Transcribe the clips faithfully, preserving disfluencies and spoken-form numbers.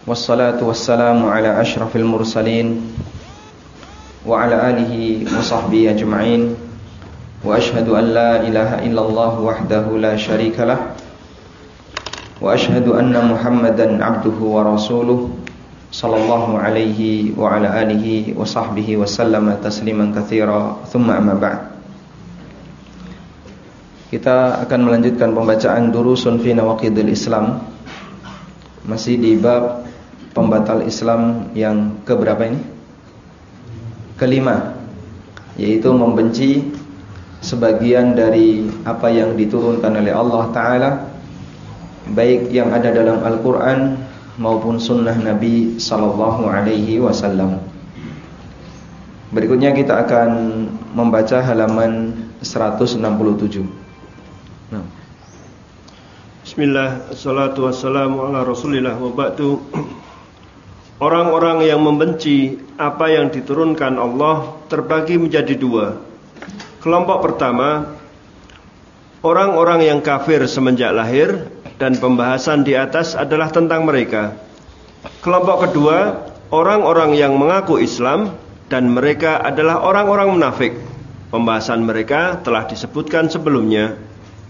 Wassalatu wassalamu ala ashrafil mursalin wa ala alihi wa sahbihi ajma'in. Wa ashhadu an la ilaha illallah wahdahu la syarika lah. Wa ashhadu anna Muhammadan abduhu wa rasuluh sallallahu alaihi wa ala alihi wa sahbihi wa sallama tasliman katsira. Thumma amma ba'd. Kita akan melanjutkan pembacaan Durusun fi Nawaqidil Islam. Masih di bab pembatal Islam yang keberapa ini? Kelima, yaitu membenci sebagian dari apa yang diturunkan oleh Allah Ta'ala, baik yang ada dalam Al-Quran maupun sunnah Nabi Sallallahu Alaihi Wasallam. Berikutnya kita akan membaca halaman seratus enam puluh tujuh. Nah. Bismillah, assalatu wassalamu ala rasulillah wa ba'du. Orang-orang yang membenci apa yang diturunkan Allah terbagi menjadi dua. Kelompok pertama, orang-orang yang kafir semenjak lahir, dan pembahasan di atas adalah tentang mereka. Kelompok kedua, orang-orang yang mengaku Islam, dan mereka adalah orang-orang munafik. Pembahasan mereka telah disebutkan sebelumnya.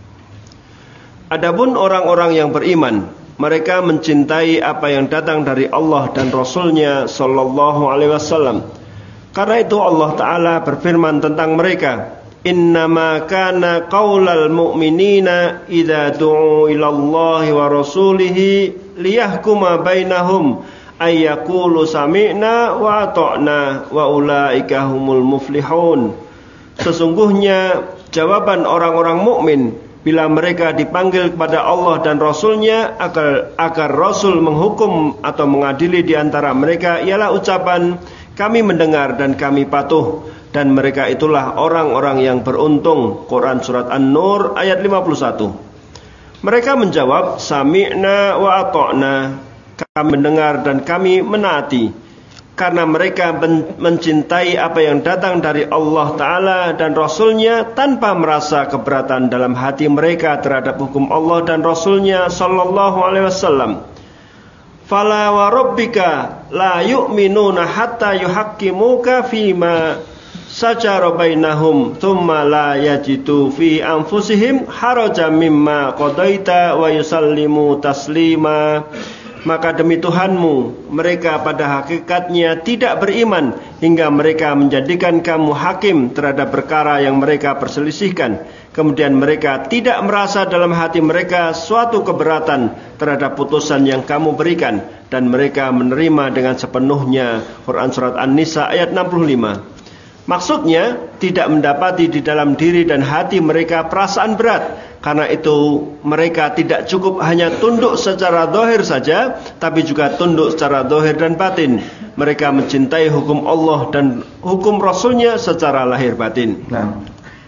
Adapun orang-orang yang beriman, mereka mencintai apa yang datang dari Allah dan Rasul-Nya Sallallahu Alaihi Wasallam. Karena itu Allah Ta'ala berfirman tentang mereka, Innama kana qaulal mu'minina idza du'u ilallahi wa rasulihi liyahkuma bainahum ayyaqulu sami'na wa ata'na wa ulaika humul muflihun. Sesungguhnya jawaban orang-orang mukmin bila mereka dipanggil kepada Allah dan Rasul-Nya agar, agar Rasul menghukum atau mengadili di antara mereka ialah ucapan kami mendengar dan kami patuh, dan mereka itulah orang-orang yang beruntung. Quran Surat An-Nur ayat lima puluh satu. Mereka menjawab sami'na wa ata'na, kami mendengar dan kami menaati, karena mereka mencintai apa yang datang dari Allah Ta'ala dan Rasul-Nya tanpa merasa keberatan dalam hati mereka terhadap hukum Allah dan Rasul-Nya Sallallahu Alaihi Wasallam. Fala wa rabbika la yu'minuna hatta yuhaqqimuka fima sajara bainahum thumma la yajidu fi anfusihim harajan mimma qadaita wa yusallimu taslima. Maka demi Tuhanmu, mereka pada hakikatnya tidak beriman hingga mereka menjadikan kamu hakim terhadap perkara yang mereka perselisihkan. Kemudian mereka tidak merasa dalam hati mereka suatu keberatan terhadap putusan yang kamu berikan, dan mereka menerima dengan sepenuhnya. Quran Surat An-Nisa ayat enam puluh lima. Maksudnya, tidak mendapati di dalam diri dan hati mereka perasaan berat. Karena itu mereka tidak cukup hanya tunduk secara zahir saja, tapi juga tunduk secara zahir dan batin. Mereka mencintai hukum Allah dan hukum Rasul-Nya secara lahir batin. Nah,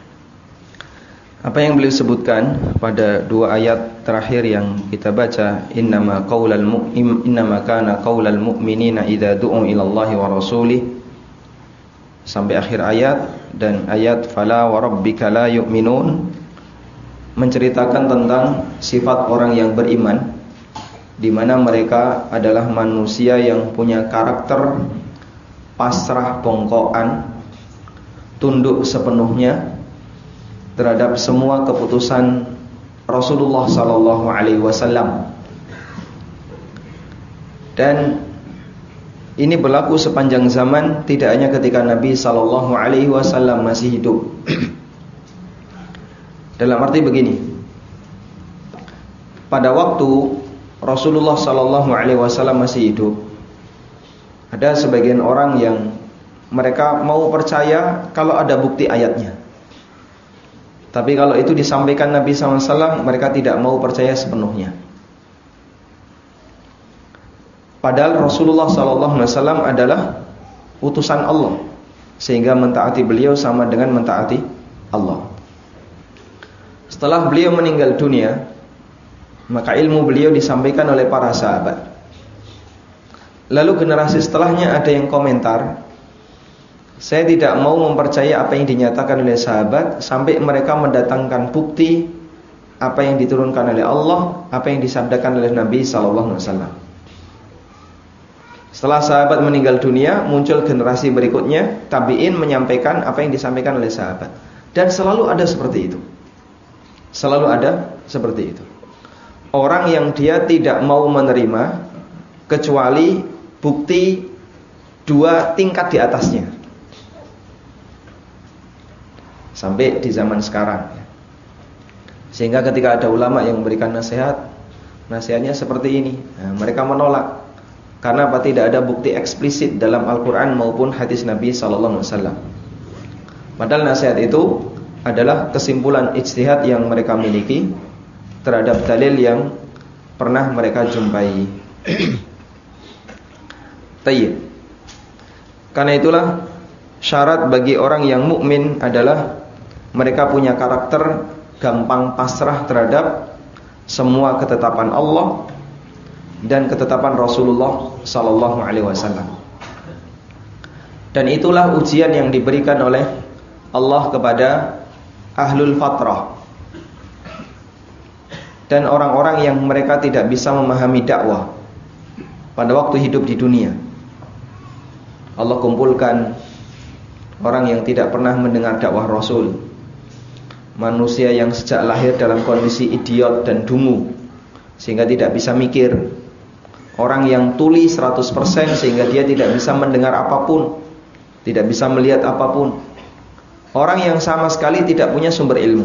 apa yang beliau sebutkan pada dua ayat terakhir yang kita baca, innama qaulal mu'min innama kana qaulal mu'minina idza du'u ilallahi wa rasulih, sampai akhir ayat, dan ayat fala wa rabbika la yu'minun menceritakan tentang sifat orang yang beriman, di mana mereka adalah manusia yang punya karakter pasrah bongkokan, tunduk sepenuhnya terhadap semua keputusan Rasulullah Sallallahu Alaihi Wasallam. Dan ini berlaku sepanjang zaman, tidak hanya ketika Nabi Sallallahu Alaihi Wasallam masih hidup. Dalam arti begini, pada waktu Rasulullah Sallallahu Alaihi Wasallam masih hidup, ada sebagian orang yang mereka mau percaya kalau ada bukti ayatnya. Tapi kalau itu disampaikan Nabi Sallallahu Alaihi Wasallam, mereka tidak mau percaya sepenuhnya. Padahal Rasulullah Sallallahu Alaihi Wasallam adalah utusan Allah, sehingga mentaati beliau sama dengan mentaati Allah. Setelah beliau meninggal dunia, maka ilmu beliau disampaikan oleh para sahabat. Lalu generasi setelahnya ada yang komentar, saya tidak mau mempercaya apa yang dinyatakan oleh sahabat sampai mereka mendatangkan bukti apa yang diturunkan oleh Allah, apa yang disabdakan oleh Nabi sallallahu alaihi wasallam. Setelah sahabat meninggal dunia, muncul generasi berikutnya, tabi'in menyampaikan apa yang disampaikan oleh sahabat. Dan selalu ada seperti itu. Selalu ada seperti itu. Orang yang dia tidak mau menerima kecuali bukti dua tingkat di atasnya. Sampai di zaman sekarang. Sehingga ketika ada ulama yang memberikan nasihat, nasihatnya seperti ini. Nah, mereka menolak. Karena apa? Tidak ada bukti eksplisit dalam Al-Quran maupun hadis Nabi sallallahu alaihi wasallam. Padahal nasihat itu adalah kesimpulan ijtihad yang mereka miliki terhadap dalil yang pernah mereka jumpai. Tayyib. Karena itulah syarat bagi orang yang mukmin adalah mereka punya karakter gampang pasrah terhadap semua ketetapan Allah dan ketetapan Rasulullah sallallahu alaihi wasallam. Dan itulah ujian yang diberikan oleh Allah kepada ahlul fatrah dan orang-orang yang mereka tidak bisa memahami dakwah pada waktu hidup di dunia. Allah kumpulkan orang yang tidak pernah mendengar dakwah Rasul, manusia yang sejak lahir dalam kondisi idiot dan dungu sehingga tidak bisa mikir, orang yang tuli seratus persen sehingga dia tidak bisa mendengar apapun, tidak bisa melihat apapun, orang yang sama sekali tidak punya sumber ilmu.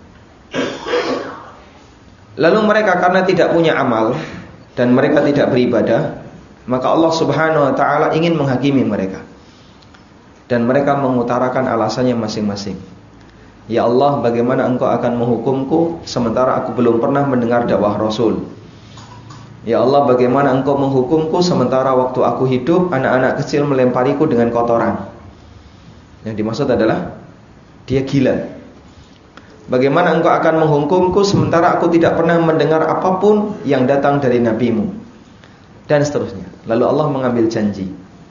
Lalu mereka karena tidak punya amal dan mereka tidak beribadah, maka Allah subhanahu wa ta'ala ingin menghakimi mereka. Dan mereka mengutarakan alasannya masing-masing. Ya Allah, bagaimana engkau akan menghukumku sementara aku belum pernah mendengar dakwah Rasul? Ya Allah, bagaimana engkau menghukumku sementara waktu aku hidup anak-anak kecil melempariku dengan kotoran? Yang dimaksud adalah dia gila. Bagaimana engkau akan menghukumku sementara aku tidak pernah mendengar apapun yang datang dari nabimu? Dan seterusnya. Lalu Allah mengambil janji,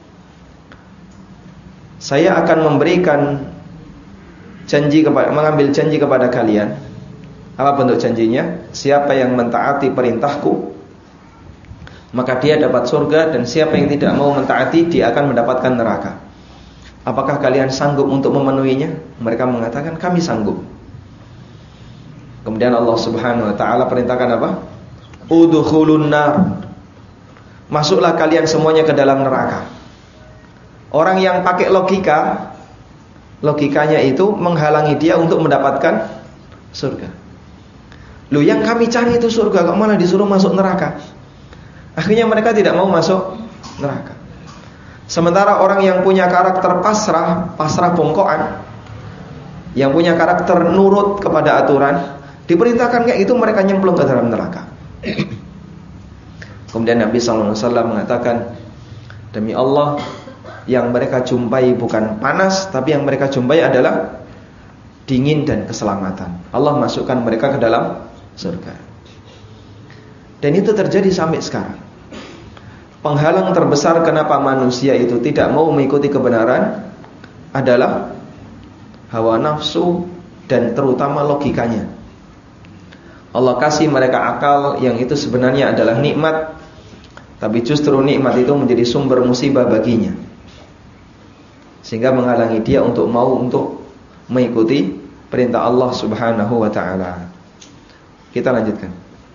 saya akan memberikan janji kepada, mengambil janji kepada kalian. Apa bentuk janjinya? Siapa yang mentaati perintahku, maka dia dapat surga, dan siapa yang tidak mau mentaati, dia akan mendapatkan neraka. Apakah kalian sanggup untuk memenuhinya? Mereka mengatakan, kami sanggup. Kemudian Allah subhanahu wa ta'ala perintahkan apa? Udkhulun nar. Masuklah kalian semuanya ke dalam neraka. Orang yang pakai logika, logikanya itu menghalangi dia untuk mendapatkan surga. Loh, yang kami cari itu surga, kok malah disuruh masuk neraka? Akhirnya mereka tidak mau masuk neraka. Sementara orang yang punya karakter pasrah, pasrah bongkoan, yang punya karakter nurut kepada aturan, diperintahkan kayak itu, mereka nyemplung ke dalam neraka. Kemudian Nabi sallallahu alaihi wasallam mengatakan, demi Allah, yang mereka jumpai bukan panas, tapi yang mereka jumpai adalah dingin dan keselamatan. Allah masukkan mereka ke dalam surga. Dan itu terjadi sampai sekarang. Penghalang terbesar kenapa manusia itu tidak mau mengikuti kebenaran adalah hawa nafsu dan terutama logikanya. Allah kasih mereka akal yang itu sebenarnya adalah nikmat, tapi justru nikmat itu menjadi sumber musibah baginya, sehingga menghalangi dia untuk mau untuk mengikuti perintah Allah subhanahu wa ta'ala. Kita lanjutkan.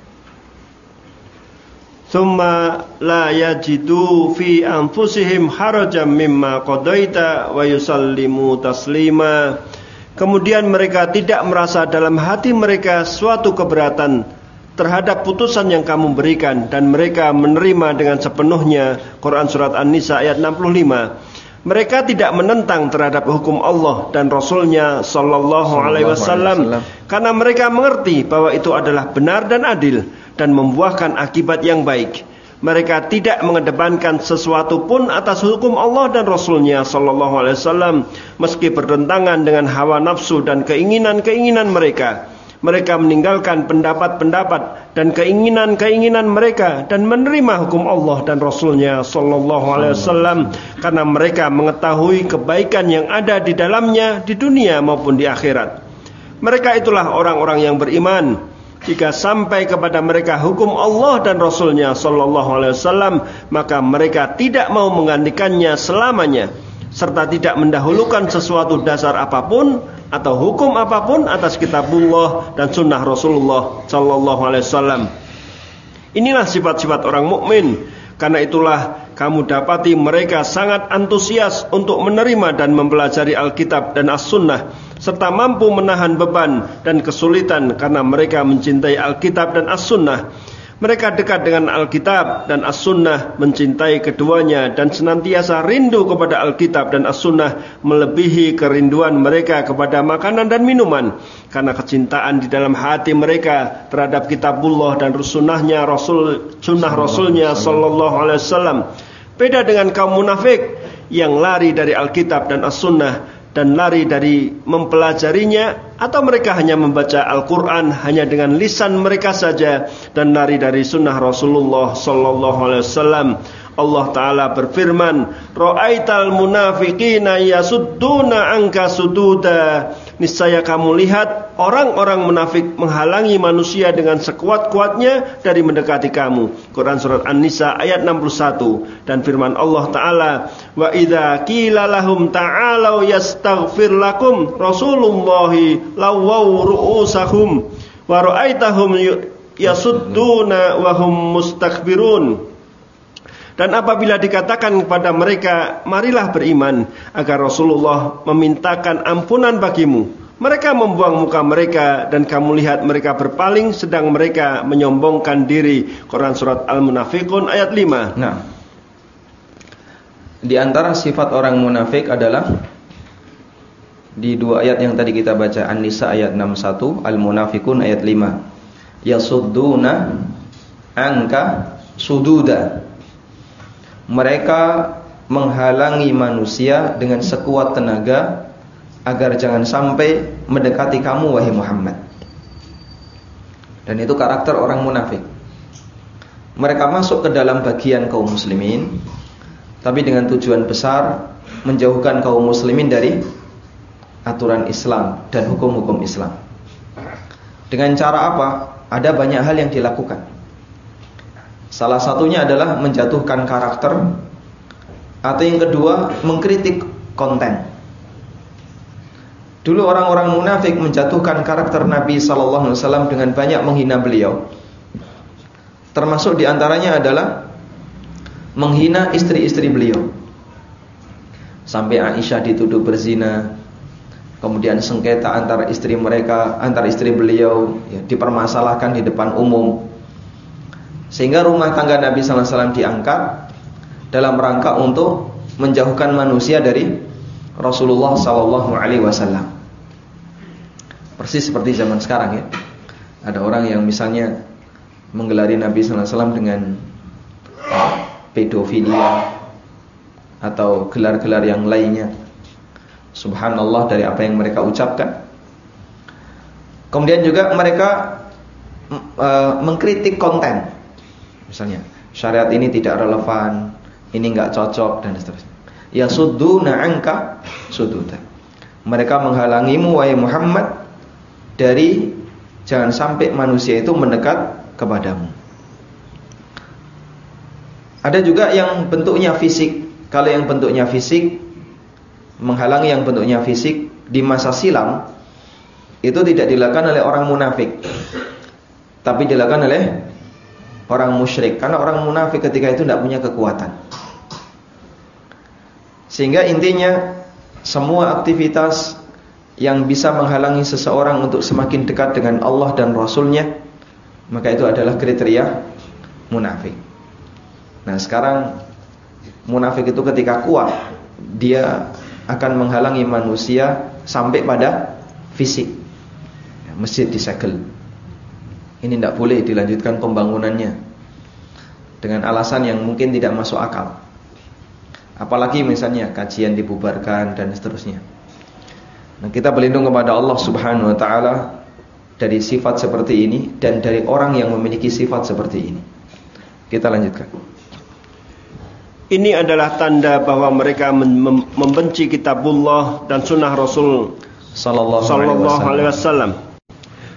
Tsumma la yajidu fi anfusihim harajan mimma qadaita wa yusallimu taslima. Kemudian mereka tidak merasa dalam hati mereka suatu keberatan terhadap putusan yang kamu berikan, dan mereka menerima dengan sepenuhnya. Quran surat An-Nisa ayat enam puluh lima. Mereka tidak menentang terhadap hukum Allah dan Rasulnya sallallahu alaihi wasallam, karena mereka mengerti bahwa itu adalah benar dan adil dan membuahkan akibat yang baik. Mereka tidak mengedepankan sesuatu pun atas hukum Allah dan Rasulnya sallallahu alaihi wasallam, meski bertentangan dengan hawa nafsu dan keinginan-keinginan mereka. Mereka meninggalkan pendapat-pendapat dan keinginan-keinginan mereka dan menerima hukum Allah dan Rasulnya sallallahu alaihi wasallam, karena mereka mengetahui kebaikan yang ada di dalamnya di dunia maupun di akhirat. Mereka itulah orang-orang yang beriman, jika sampai kepada mereka hukum Allah dan Rasulnya Sallallahu Alaihi Wasallam, maka mereka tidak mau menggantikannya selamanya, serta tidak mendahulukan sesuatu dasar apapun atau hukum apapun atas kitabullah dan sunnah Rasulullah Sallallahu Alaihi Wasallam. Inilah sifat-sifat orang mukmin. Karena itulah kamu dapati mereka sangat antusias untuk menerima dan mempelajari Alkitab dan As-Sunnah, serta mampu menahan beban dan kesulitan karena mereka mencintai Alkitab dan As-Sunnah. Mereka dekat dengan Alkitab dan As-Sunnah, mencintai keduanya dan senantiasa rindu kepada Alkitab dan As-Sunnah melebihi kerinduan mereka kepada makanan dan minuman. Karena kecintaan di dalam hati mereka terhadap kitabullah dan sunnahnya Rasul, sunnah Rasulnya Sallallahu Alaihi Wasallam. Beda dengan kaum munafik yang lari dari Alkitab dan As-Sunnah dan lari dari mempelajarinya, atau mereka hanya membaca Al-Quran hanya dengan lisan mereka saja dan lari dari sunnah Rasulullah Sallallahu Alaihi Wasallam. Allah Ta'ala berfirman, Ra'aital munafiqina yasudduna anka sududa. Niscaya kamu lihat orang-orang munafik menghalangi manusia dengan sekuat-kuatnya dari mendekati kamu. Quran Surat An-Nisa ayat enam puluh satu. Dan firman Allah Ta'ala, Wa idha qila lahum ta'alau yastaghfir lakum Rasulullahi lawaw ru'usahum Wa ra'aitahum yasudduna wahum mustakbirun. Dan apabila dikatakan kepada mereka, marilah beriman, agar Rasulullah memintakan ampunan bagimu, mereka membuang muka mereka dan kamu lihat mereka berpaling sedang mereka menyombongkan diri. Quran Surat Al-Munafiqun ayat lima. Nah, di antara sifat orang munafik adalah di dua ayat yang tadi kita baca, An-Nisa ayat enam puluh satu, Al-Munafiqun ayat lima. Yasudduna anka sududa. Mereka menghalangi manusia dengan sekuat tenaga agar jangan sampai mendekati kamu wahai Muhammad. Dan itu karakter orang munafik. Mereka masuk ke dalam bagian kaum muslimin, tapi dengan tujuan besar menjauhkan kaum muslimin dari aturan Islam dan hukum-hukum Islam. Dengan cara apa? Ada banyak hal yang dilakukan. Salah satunya adalah menjatuhkan karakter, atau yang kedua mengkritik konten. Dulu orang-orang munafik menjatuhkan karakter Nabi Sallallahu Alaihi Wasallam dengan banyak menghina beliau. Termasuk diantaranya adalah menghina istri-istri beliau. Sampai Aisyah dituduh berzina, kemudian sengketa antara istri mereka, antara istri beliau ya, dipermasalahkan di depan umum. Sehingga rumah tangga Nabi Sallallahu Alaihi Wasallam diangkat dalam rangka untuk menjauhkan manusia dari Rasulullah Sallallahu Alaihi Wasallam. Persis seperti zaman sekarang ya. Ada orang yang misalnya menggelari Nabi Sallallahu Alaihi Wasallam dengan pedofilia atau gelar-gelar yang lainnya. Subhanallah dari apa yang mereka ucapkan. Kemudian juga mereka uh, mengkritik konten. Misalnya, syariat ini tidak relevan, ini enggak cocok dan seterusnya. Ya sudduna anka sududa. Mereka menghalangimu wahai Muhammad dari jangan sampai manusia itu mendekat kepadamu. Ada juga yang bentuknya fisik. Kalau yang bentuknya fisik, menghalangi yang bentuknya fisik di masa silam, itu tidak dilakukan oleh orang munafik, tapi dilakukan oleh orang musyrik. Karena orang munafik ketika itu tidak punya kekuatan. Sehingga intinya semua aktivitas yang bisa menghalangi seseorang untuk semakin dekat dengan Allah dan Rasulnya, maka itu adalah kriteria munafik. Nah sekarang munafik itu ketika kuat, dia akan menghalangi manusia sampai pada fisik. Masjid disegel, ini tidak boleh dilanjutkan pembangunannya dengan alasan yang mungkin tidak masuk akal. Apalagi misalnya kajian dibubarkan dan seterusnya. Nah, kita berlindung kepada Allah Subhanahu wa taala dari sifat seperti ini dan dari orang yang memiliki sifat seperti ini. Kita lanjutkan. Ini adalah tanda bahwa mereka mem- membenci kitabullah dan sunnah Rasul Sallallahu Alaihi Wasallam.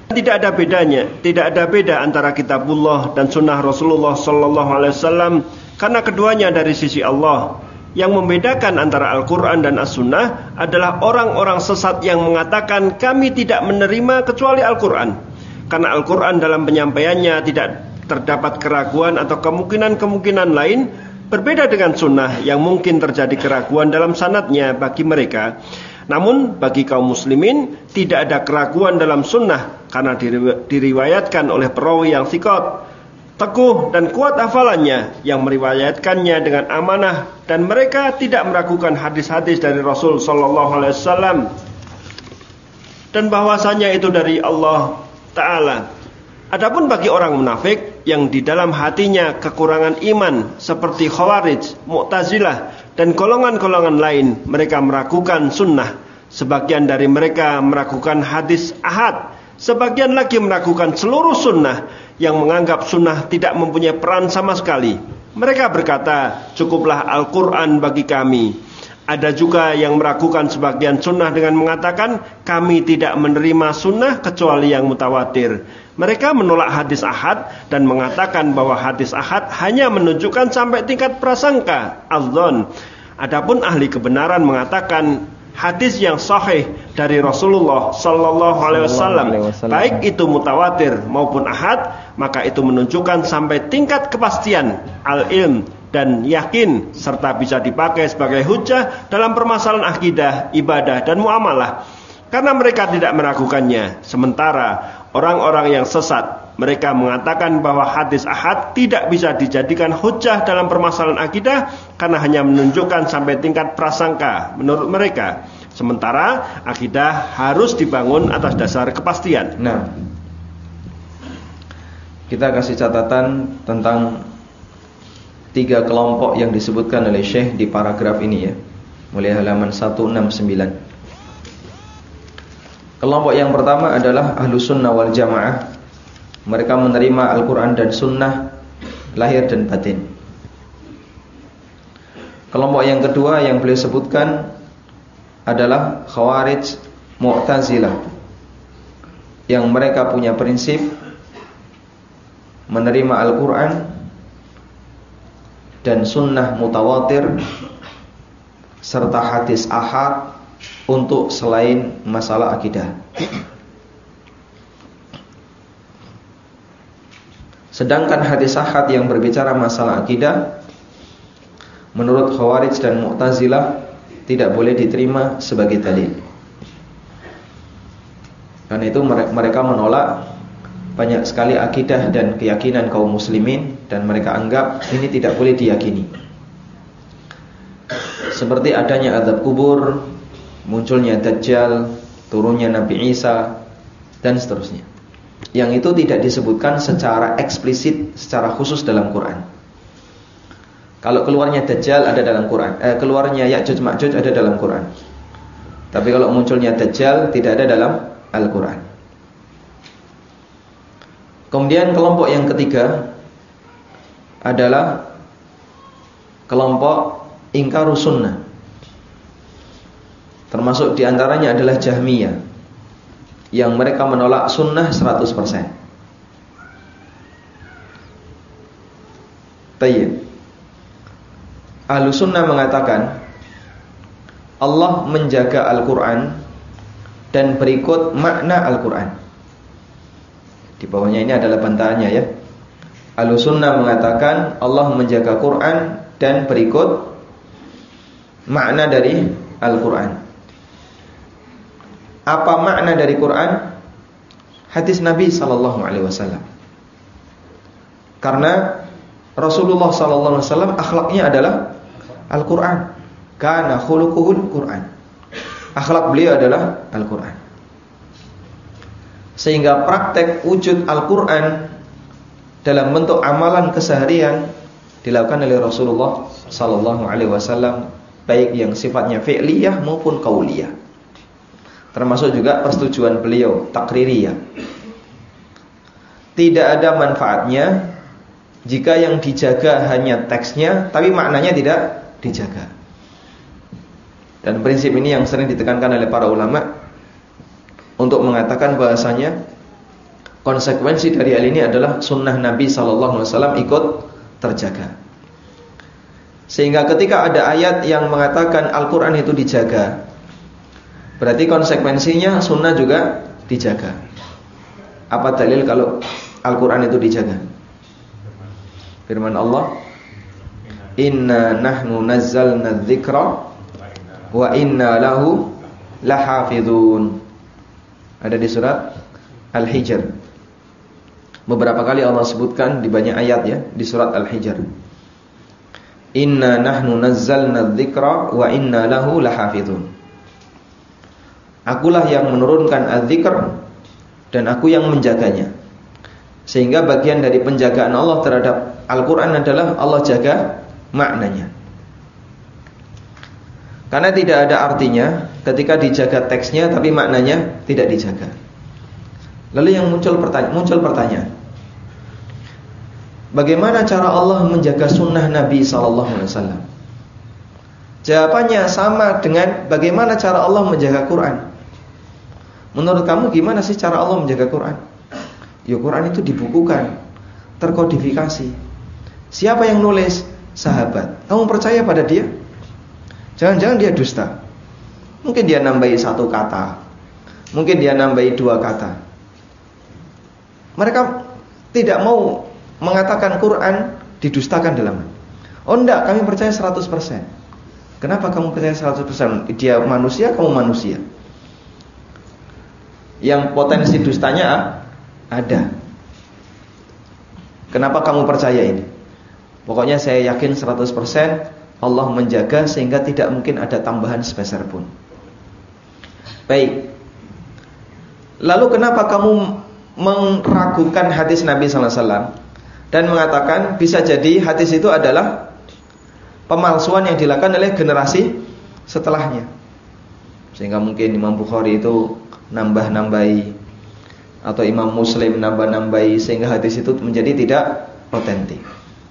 Tidak ada bedanya, tidak ada beda antara kitabullah dan sunnah Rasulullah sallallahu alaihi wasallam, karena keduanya dari sisi Allah. Yang membedakan antara Al-Quran dan As-Sunnah adalah orang-orang sesat yang mengatakan kami tidak menerima kecuali Al-Quran, karena Al-Quran dalam penyampaiannya tidak terdapat keraguan atau kemungkinan-kemungkinan lain, berbeda dengan Sunnah yang mungkin terjadi keraguan dalam sanadnya bagi mereka. Namun bagi kaum muslimin tidak ada keraguan dalam Sunnah, karena diriwayatkan oleh perawi yang thiqat, teguh dan kuat hafalannya, yang meriwayatkannya dengan amanah, dan mereka tidak meragukan hadis-hadis dari Rasul sallallahu alaihi wasallam dan bahwasanya itu dari Allah Ta'ala. Adapun bagi orang munafik yang di dalam hatinya kekurangan iman seperti Khawarij, Mu'tazilah dan golongan-golongan lain, mereka meragukan sunnah. Sebagian dari mereka meragukan hadis ahad, sebagian lagi meragukan seluruh sunnah, yang menganggap sunnah tidak mempunyai peran sama sekali. Mereka berkata, cukuplah Al-Quran bagi kami. Ada juga yang meragukan sebagian sunnah dengan mengatakan, kami tidak menerima sunnah kecuali yang mutawatir. Mereka menolak hadis ahad dan mengatakan bahwa hadis ahad hanya menunjukkan sampai tingkat prasangka, adzon. Adapun ahli kebenaran mengatakan hadis yang sahih dari Rasulullah sallallahu alaihi wasallam, baik itu mutawatir maupun ahad, maka itu menunjukkan sampai tingkat kepastian al-ilm dan yakin, serta bisa dipakai sebagai hujjah dalam permasalahan akidah, ibadah dan muamalah, karena mereka tidak meragukannya. Sementara orang-orang yang sesat, mereka mengatakan bahwa hadis ahad tidak bisa dijadikan hujjah dalam permasalahan akidah, karena hanya menunjukkan sampai tingkat prasangka menurut mereka. Sementara akidah harus dibangun atas dasar kepastian. Nah, kita kasih catatan tentang tiga kelompok yang disebutkan oleh Syekh di paragraf ini ya, mulai halaman seratus enam puluh sembilan. Kelompok yang pertama adalah Ahlus Sunnah wal Jamaah. Mereka menerima Al-Quran dan Sunnah lahir dan batin. Kelompok yang kedua yang beliau sebutkan adalah Khawarij, Mu'tazilah, yang mereka punya prinsip menerima Al-Quran dan Sunnah mutawatir serta hadis ahad untuk selain masalah akidah. Sedangkan hadis ahad yang berbicara masalah akidah, menurut Khawarij dan Mu'tazilah tidak boleh diterima sebagai dalil. Karena itu mereka menolak banyak sekali akidah dan keyakinan kaum muslimin, dan mereka anggap ini tidak boleh diyakini. Seperti adanya azab kubur, munculnya Dajjal, turunnya Nabi Isa, dan seterusnya. Yang itu tidak disebutkan secara eksplisit, secara khusus dalam Quran. Kalau keluarnya Dajjal ada dalam Quran, eh, keluarnya Ya'juj Ma'juj ada dalam Quran. Tapi kalau munculnya Dajjal tidak ada dalam Al-Quran. Kemudian kelompok yang ketiga adalah kelompok Ingkarus Sunnah. Termasuk diantaranya adalah Jahmiyah, yang mereka menolak sunnah seratus persen. Tayyib. Ahlus Sunnah mengatakan Allah menjaga Al-Quran dan berikut makna Al-Quran. Di bawahnya ini adalah bantahannya ya. Ahlus Sunnah mengatakan Allah menjaga Quran dan berikut makna dari Al-Quran. Apa makna dari Quran? Hadis Nabi sallallahu alaihi wasallam. Karena Rasulullah sallallahu alaihi wasallam akhlaknya adalah Al-Quran. Kana khuluquhul Quran. Akhlak beliau adalah Al-Quran. Sehingga praktek wujud Al-Quran dalam bentuk amalan keseharian dilakukan oleh Rasulullah sallallahu alaihi wasallam, baik yang sifatnya fi'liyah maupun qauliyah. Termasuk juga persetujuan beliau takririyah. Tidak ada manfaatnya jika yang dijaga hanya teksnya, tapi maknanya tidak dijaga. Dan prinsip ini yang sering ditekankan oleh para ulama untuk mengatakan bahasanya konsekuensi dari hal ini adalah sunnah Nabi sallallahu alaihi wasallam ikut terjaga. Sehingga ketika ada ayat yang mengatakan Al-Quran itu dijaga, berarti konsekuensinya sunnah juga dijaga. Apa dalil kalau Al-Quran itu dijaga? Firman Allah, inna nahnu nazzalna dzikra wa inna lahu lahafidhun. Ada di surat Al-Hijr. Beberapa kali Allah sebutkan di banyak ayat ya, di surat Al-Hijr. Inna nahnu nazzalna dzikra wa inna lahu lahafidhun. Akulah yang menurunkan az-zikr dan aku yang menjaganya. Sehingga bagian dari penjagaan Allah terhadap Al-Quran adalah Allah jaga maknanya. Karena tidak ada artinya ketika dijaga teksnya tapi maknanya tidak dijaga. Lalu yang muncul pertanyaan, muncul pertanyaan, bagaimana cara Allah menjaga sunnah Nabi sallallahu alaihi wasallam? Jawabannya sama dengan bagaimana cara Allah menjaga Quran. Menurut kamu gimana sih cara Allah menjaga Quran? Ya Quran itu dibukukan, terkodifikasi. Siapa yang nulis? Sahabat. Kamu percaya pada dia? Jangan-jangan dia dusta. Mungkin dia nambahi satu kata, mungkin dia nambahi dua kata. Mereka tidak mau mengatakan Quran didustakan dalam. Oh enggak, kami percaya seratus persen. Kenapa kamu percaya seratus persen? Dia manusia, kamu manusia. Yang potensi dustanya ada. Kenapa kamu percaya ini? Pokoknya saya yakin seratus persen Allah menjaga sehingga tidak mungkin ada tambahan sepeser pun. Baik. Lalu kenapa kamu meragukan hadis Nabi sallallahu alaihi wasallam dan mengatakan bisa jadi hadis itu adalah pemalsuan yang dilakukan oleh generasi setelahnya? Sehingga mungkin Imam Bukhari itu nambah-nambahi atau Imam Muslim nambah-nambahi sehingga hadis itu menjadi tidak otentik.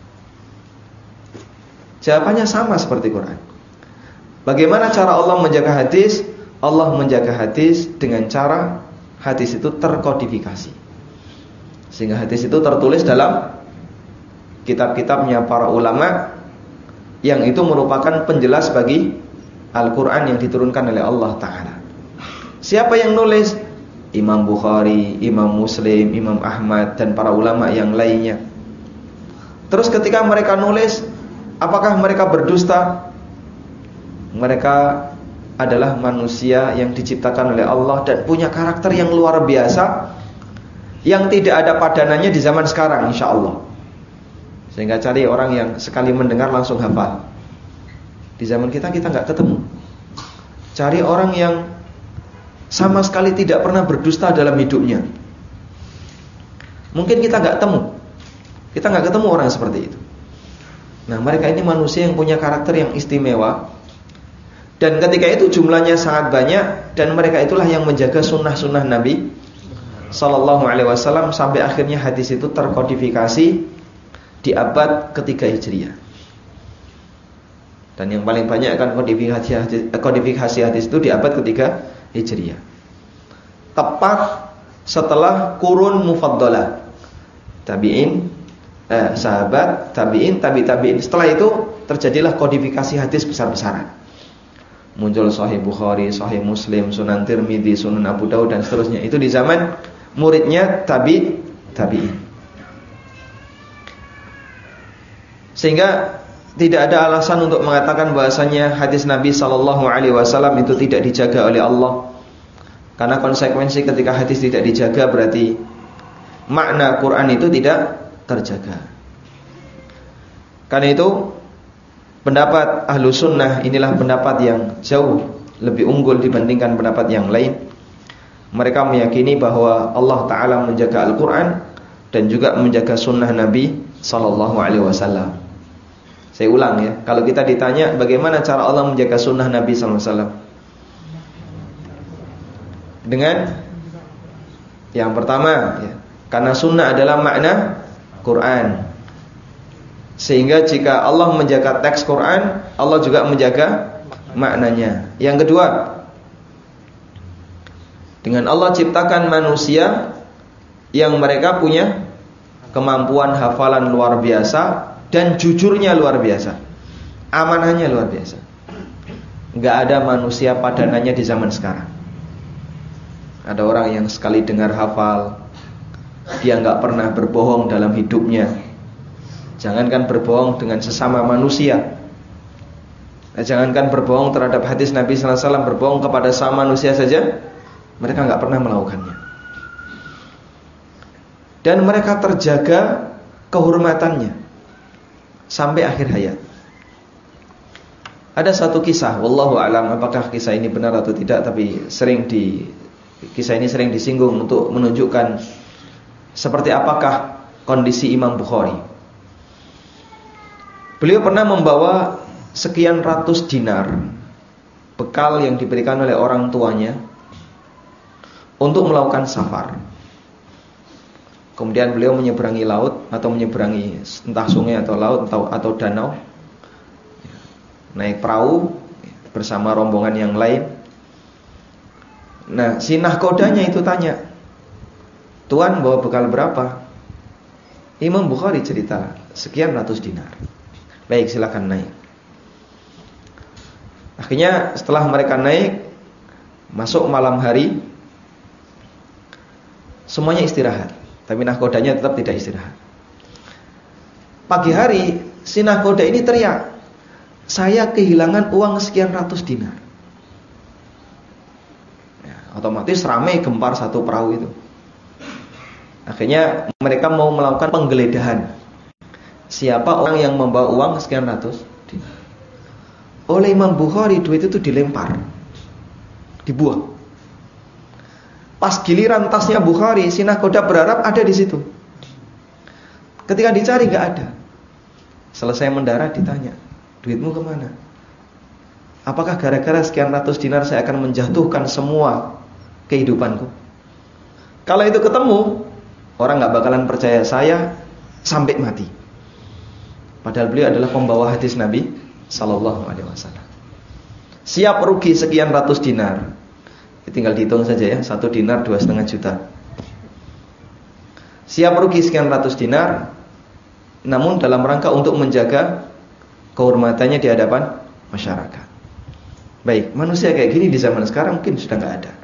Jawabannya sama seperti Quran. Bagaimana cara Allah menjaga hadis? Allah menjaga hadis dengan cara hadis itu terkodifikasi, sehingga hadis itu tertulis dalam kitab-kitabnya para ulama, yang itu merupakan penjelas bagi Al-Quran yang diturunkan oleh Allah Ta'ala. Siapa yang nulis? Imam Bukhari, Imam Muslim, Imam Ahmad, dan para ulama yang lainnya. Terus ketika mereka nulis, apakah mereka berdusta? Mereka adalah manusia yang diciptakan oleh Allah dan punya karakter yang luar biasa, yang tidak ada padanannya di zaman sekarang insya Allah. Sehingga cari orang yang sekali mendengar langsung hafal. Di zaman kita kita nggak ketemu. Cari orang yang sama sekali tidak pernah berdusta dalam hidupnya. Mungkin kita nggak ketemu. Kita nggak ketemu orang seperti itu. Nah, mereka ini manusia yang punya karakter yang istimewa. Dan ketika itu jumlahnya sangat banyak, dan mereka itulah yang menjaga sunnah-sunnah Nabi sallallahu alaihi wasallam sampai akhirnya hadis itu terkodifikasi di abad ketiga Hijriah. Dan yang paling banyak akan kodifikasi hadis, kodifikasi hadis itu di abad ketiga Hijriah. Tepat setelah kurun mufaddalah, tabi'in, eh, sahabat, tabi'in, tabi tabi'in. Setelah itu terjadilah kodifikasi hadis besar-besaran. Muncul Sahih Bukhari, Sahih Muslim, Sunan Tirmidzi, Sunan Abu Daud dan seterusnya. Itu di zaman muridnya tabi tabi'in. Sehingga tidak ada alasan untuk mengatakan bahasanya hadis Nabi sallallahu alaihi wasallam itu tidak dijaga oleh Allah. Karena konsekuensi ketika hadis tidak dijaga berarti makna Quran itu tidak terjaga. Karena itu pendapat ahlu sunnah inilah pendapat yang jauh lebih unggul dibandingkan pendapat yang lain. Mereka meyakini bahwa Allah Ta'ala menjaga Al-Quran dan juga menjaga sunnah Nabi sallallahu alaihi wasallam. Saya ulang ya, kalau kita ditanya bagaimana cara Allah menjaga sunnah Nabi sallallahu alaihi wasallam, dengan yang pertama ya, karena sunnah adalah makna Quran, sehingga jika Allah menjaga teks Quran, Allah juga menjaga maknanya. Yang kedua, dengan Allah ciptakan manusia yang mereka punya kemampuan hafalan luar biasa dan jujurnya luar biasa, amanahnya luar biasa. Nggak ada manusia padanannya di zaman sekarang. Ada orang yang sekali dengar hafal, dia nggak pernah berbohong dalam hidupnya. Jangankan berbohong dengan sesama manusia, jangankan berbohong terhadap hadis Nabi sallallahu alaihi wasallam, berbohong kepada sama manusia saja mereka nggak pernah melakukannya. Dan mereka terjaga kehormatannya sampai akhir hayat. Ada satu kisah, wallahu a'lam apakah kisah ini benar atau tidak, tapi sering di kisah ini sering disinggung untuk menunjukkan seperti apakah kondisi Imam Bukhari. Beliau pernah membawa sekian ratus dinar bekal yang diberikan oleh orang tuanya untuk melakukan safar. Kemudian beliau menyeberangi laut atau menyeberangi entah sungai atau laut atau, atau danau, naik perahu bersama rombongan yang lain. Nah, si nahkodanya itu tanya, "Tuan bawa bekal berapa?" Imam Bukhari cerita, "Sekian ratus dinar." "Baik, silakan naik." Akhirnya setelah mereka naik, masuk malam hari, semuanya istirahat, tapi nahkodanya tetap tidak istirahat. Pagi hari, si nahkoda ini teriak, "Saya kehilangan uang sekian ratus dinar." Ya, otomatis ramai gempar satu perahu itu. Akhirnya mereka mau melakukan penggeledahan. Siapa orang yang membawa uang sekian ratus dinar? Oleh Imam Bukhari duit itu dilempar, dibuang. Pas giliran tasnya Bukhari, si nahkoda berharap ada di situ. Ketika dicari nggak ada. Selesai mendarat ditanya, "Duitmu kemana?" "Apakah gara-gara sekian ratus dinar saya akan menjatuhkan semua kehidupanku?" Kalau itu ketemu, orang nggak bakalan percaya saya sampai mati. Padahal beliau adalah pembawa hadis Nabi Sallallahu Alaihi Wasallam. Siap rugi sekian ratus dinar. Tinggal dihitung saja ya, satu dinar dua setengah juta. Siap rugi sekian ratus dinar, namun dalam rangka untuk menjaga kehormatannya di hadapan masyarakat. Baik, manusia kayak gini di zaman sekarang mungkin sudah nggak ada.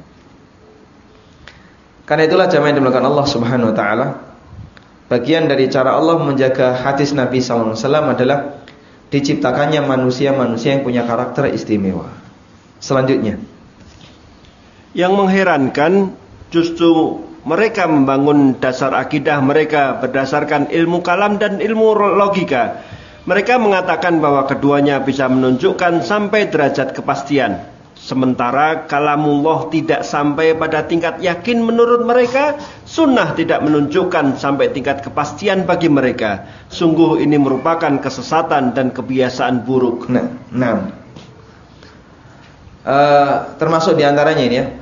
Karena itulah jamaah yang dimuliakan Allah Subhanahu Wa Taala, bagian dari cara Allah menjaga hadis Nabi Sallallahu Alaihi Wasallam adalah diciptakannya manusia-manusia yang punya karakter istimewa. Selanjutnya, yang mengherankan justru mereka membangun dasar akidah mereka berdasarkan ilmu kalam dan ilmu logika. Mereka mengatakan bahwa keduanya bisa menunjukkan sampai derajat kepastian. Sementara kalamullah tidak sampai pada tingkat yakin menurut mereka, sunnah tidak menunjukkan sampai tingkat kepastian bagi mereka. Sungguh ini merupakan kesesatan dan kebiasaan buruk. Nah, nah. Uh, termasuk diantaranya ini ya,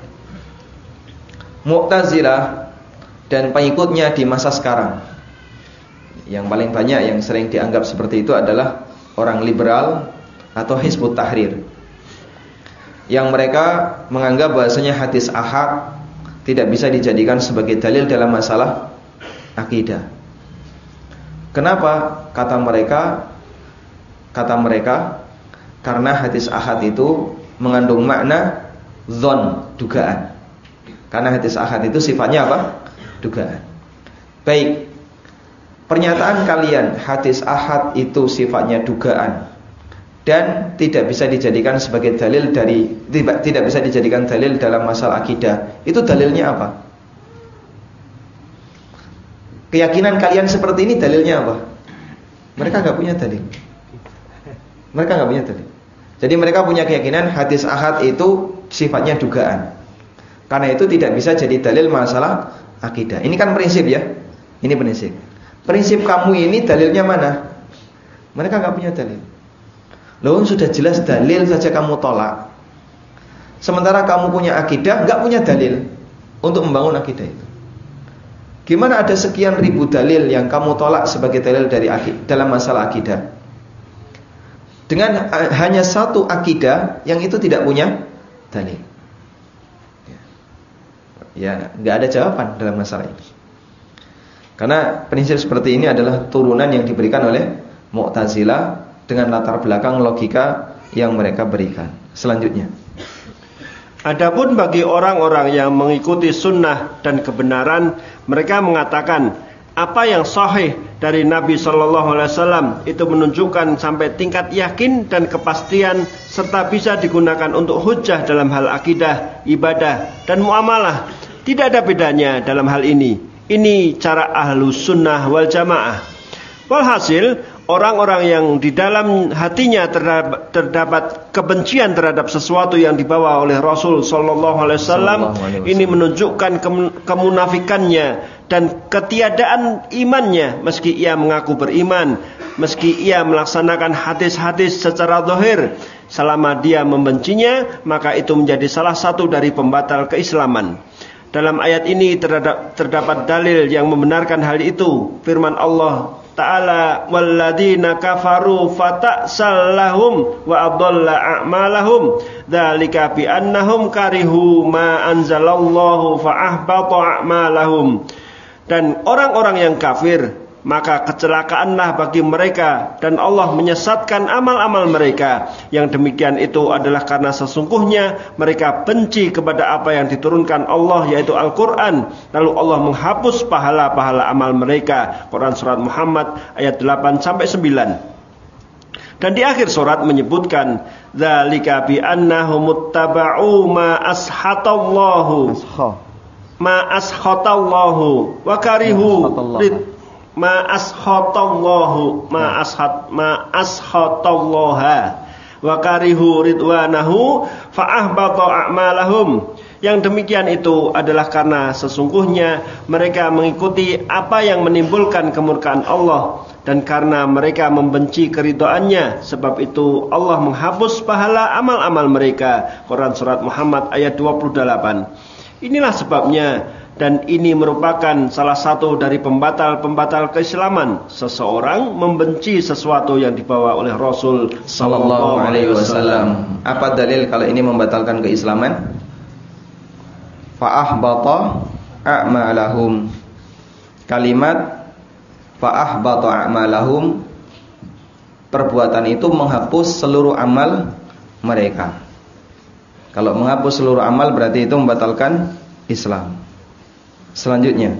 Mu'tazilah dan pengikutnya di masa sekarang. Yang paling banyak yang sering dianggap seperti itu adalah orang liberal atau Hizbut Tahrir, yang mereka menganggap bahasanya hadis ahad tidak bisa dijadikan sebagai dalil dalam masalah akidah. Kenapa? Kata mereka, kata mereka, karena hadis ahad itu mengandung makna dzon, dugaan. Karena hadis ahad itu sifatnya apa? Dugaan. Baik, pernyataan kalian hadis ahad itu sifatnya dugaan dan tidak bisa dijadikan sebagai dalil dari tidak, tidak bisa dijadikan dalil dalam masalah akidah. Itu dalilnya apa? Keyakinan kalian seperti ini dalilnya apa? Mereka nggak punya dalil. Mereka nggak punya dalil. Jadi mereka punya keyakinan hadis ahad itu sifatnya dugaan. Karena itu tidak bisa jadi dalil masalah akidah. Ini kan prinsip ya. Ini prinsip. Prinsip kamu ini dalilnya mana? Mereka nggak punya dalil. Loh, sudah jelas dalil saja kamu tolak. Sementara kamu punya akidah, nggak punya dalil untuk membangun akidah itu. Gimana ada sekian ribu dalil yang kamu tolak sebagai dalil dari akidah, dalam masalah akidah? Dengan hanya satu akidah yang itu tidak punya dalil. Ya, nggak ada jawaban dalam masalah ini. Karena prinsip seperti ini adalah turunan yang diberikan oleh Mu'tazilah dengan latar belakang logika yang mereka berikan. Selanjutnya, adapun bagi orang-orang yang mengikuti sunnah dan kebenaran, mereka mengatakan apa yang sahih dari Nabi Shallallahu Alaihi Wasallam itu menunjukkan sampai tingkat yakin dan kepastian serta bisa digunakan untuk hujjah dalam hal akidah, ibadah, dan muamalah. Tidak ada bedanya dalam hal ini. Ini cara ahlus sunnah wal jamaah. Walhasil, orang-orang yang di dalam hatinya terdapat, terdapat kebencian terhadap sesuatu yang dibawa oleh Rasul Sallallahu Alaihi Wasallam, ini menunjukkan kemunafikannya dan ketiadaan imannya. Meski ia mengaku beriman, meski ia melaksanakan hadis-hadis secara zahir, selama dia membencinya, maka itu menjadi salah satu dari pembatal keislaman. Dalam ayat ini terdapat, terdapat dalil yang membenarkan hal itu. Firman Allah Ta'ala, walladzina kafaru fata'sal lahum wa adalla a'malahum dzalika bi annahum karihu ma anzalallahu fa ahbata a'malahum. Dan orang-orang yang kafir, maka kecelakaanlah bagi mereka dan Allah menyesatkan amal-amal mereka. Yang demikian itu adalah karena sesungguhnya mereka benci kepada apa yang diturunkan Allah, yaitu Al-Quran. Lalu Allah menghapus pahala-pahala amal mereka. Quran surat Muhammad ayat delapan sampai sembilan. Dan di akhir surat menyebutkan dzalika bi annahum muttaba'u ma ashatallahu ma ashatallahu wa karihu rid ma ashatallahu ma ashat ma ashatallaha wa karihu ridwanahu fa ahbata a'malahum. Yang demikian itu adalah karena sesungguhnya mereka mengikuti apa yang menimbulkan kemurkaan Allah, dan karena mereka membenci keridhaannya, sebab itu Allah menghapus pahala amal-amal mereka. Quran surat Muhammad ayat dua puluh delapan. Inilah sebabnya, dan ini merupakan salah satu dari pembatal-pembatal keislaman. Seseorang membenci sesuatu yang dibawa oleh Rasul Sallallahu Alaihi Wasallam. Apa dalil kalau ini membatalkan keislaman? Fa'ahbata a'malahum. Kalimat fa'ahbata a'malahum, perbuatan itu menghapus seluruh amal mereka. Kalau menghapus seluruh amal berarti itu membatalkan Islam. Selanjutnya,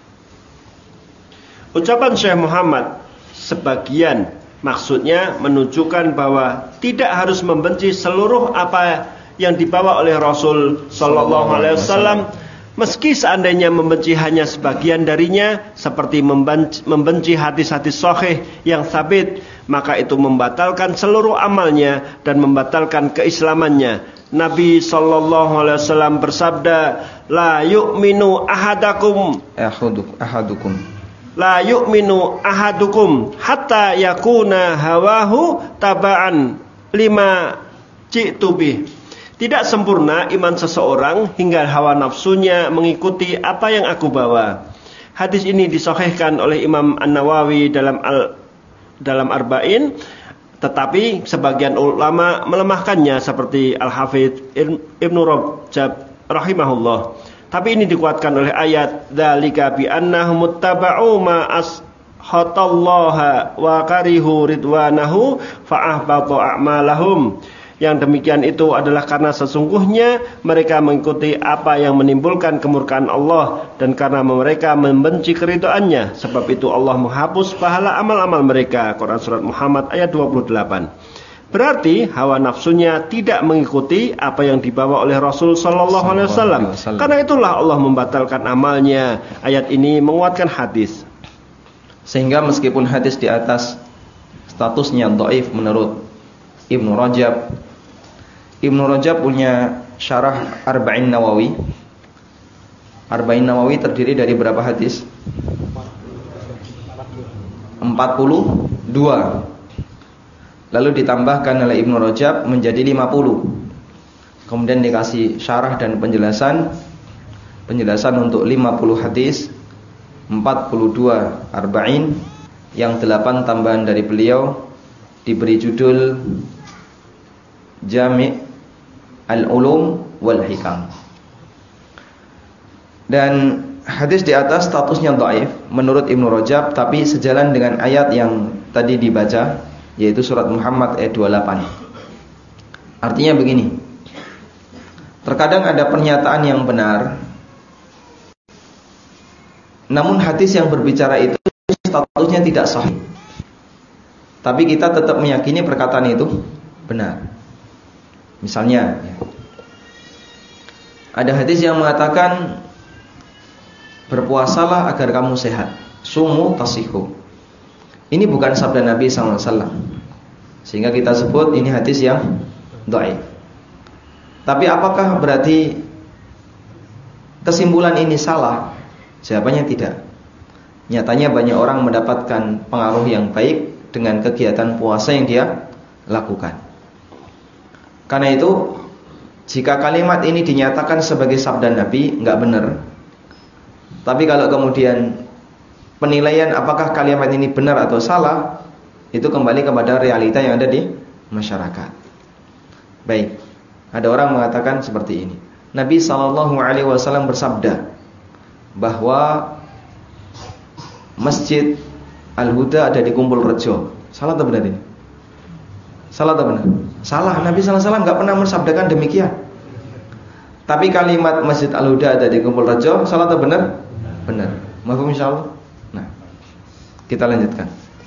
ucapan Syekh Muhammad sebagian maksudnya menunjukkan bahwa tidak harus membenci seluruh apa yang dibawa oleh Rasul Sallallahu Alaihi Wasallam, meski seandainya membenci hanya sebagian darinya, seperti membenci, membenci hadis-hadis sahih yang sabit, maka itu membatalkan seluruh amalnya dan membatalkan keislamannya. Nabi Sallallahu Alaihi Wasallam bersabda, la yu'minu ahadakum ahadukum la yu'minu ahadukum hatta yakuna hawahu taba'an lima ji'tu bih. Tidak sempurna iman seseorang hingga hawa nafsunya mengikuti apa yang aku bawa. Hadis ini disahihkan oleh Imam An-Nawawi dalam al, dalam Arba'in, tetapi sebagian ulama melemahkannya seperti Al-Hafidz Ibnu Rajab rahimahullah. Tapi ini dikuatkan oleh ayat dzalika bi annahum muttaba'u ma ashatallaha wa karihu ridwanahu fa ahbata a'malahum. Yang demikian itu adalah karena sesungguhnya mereka mengikuti apa yang menimbulkan kemurkaan Allah, dan karena mereka membenci keridhaannya, sebab itu Allah menghapus pahala amal-amal mereka. Quran surat Muhammad ayat dua puluh delapan. Berarti hawa nafsunya tidak mengikuti apa yang dibawa oleh Rasul Sallallahu Alaihi Wasallam. Karena itulah Allah membatalkan amalnya. Ayat ini menguatkan hadis. Sehingga meskipun hadis di atas statusnya dhaif menurut Ibnu Rajab, Ibnu Rajab punya syarah Arba'in Nawawi. Arba'in Nawawi terdiri dari berapa hadis? empat puluh dua. Lalu ditambahkan oleh Ibnu Rajab menjadi lima puluh. Kemudian dikasih syarah dan penjelasan. Penjelasan untuk lima puluh hadis, empat puluh dua Arba'in, yang delapan tambahan dari beliau diberi judul Jami' Al-Ulum wal Hikam. Dan hadis di atas statusnya dhaif menurut Ibnu Rajab, tapi sejalan dengan ayat yang tadi dibaca, yaitu surat Muhammad ayat dua puluh delapan. Artinya begini, terkadang ada pernyataan yang benar, namun hadis yang berbicara itu statusnya tidak sahih, tapi kita tetap meyakini perkataan itu benar. Misalnya, ada hadis yang mengatakan berpuasalah agar kamu sehat, sumu tasihu. Ini bukan sabda Nabi sallallahu alaihi wasallam, sehingga kita sebut ini hadis yang dhaif. Tapi apakah berarti kesimpulan ini salah? Jawabannya tidak. Nyatanya banyak orang mendapatkan pengaruh yang baik dengan kegiatan puasa yang dia lakukan. Karena itu, jika kalimat ini dinyatakan sebagai sabda Nabi, enggak benar. Tapi kalau kemudian penilaian apakah kalimat ini benar atau salah, itu kembali kepada realita yang ada di masyarakat. Baik, ada orang mengatakan seperti ini. Nabi sallallahu alaihi wasallam bersabda bahwa Masjid Al-Huda ada di Kumpul Rejo. Salah atau benar ini? Salah atau benar? Salah. Nabi sallallahu alaihi wasallam enggak pernah mensabdakan demikian. Tapi kalimat Masjid Al-Huda ada di Kumpul Rejo, salah atau benar? Benar. Mafhum insyaallah. Nah, kita lanjutkan.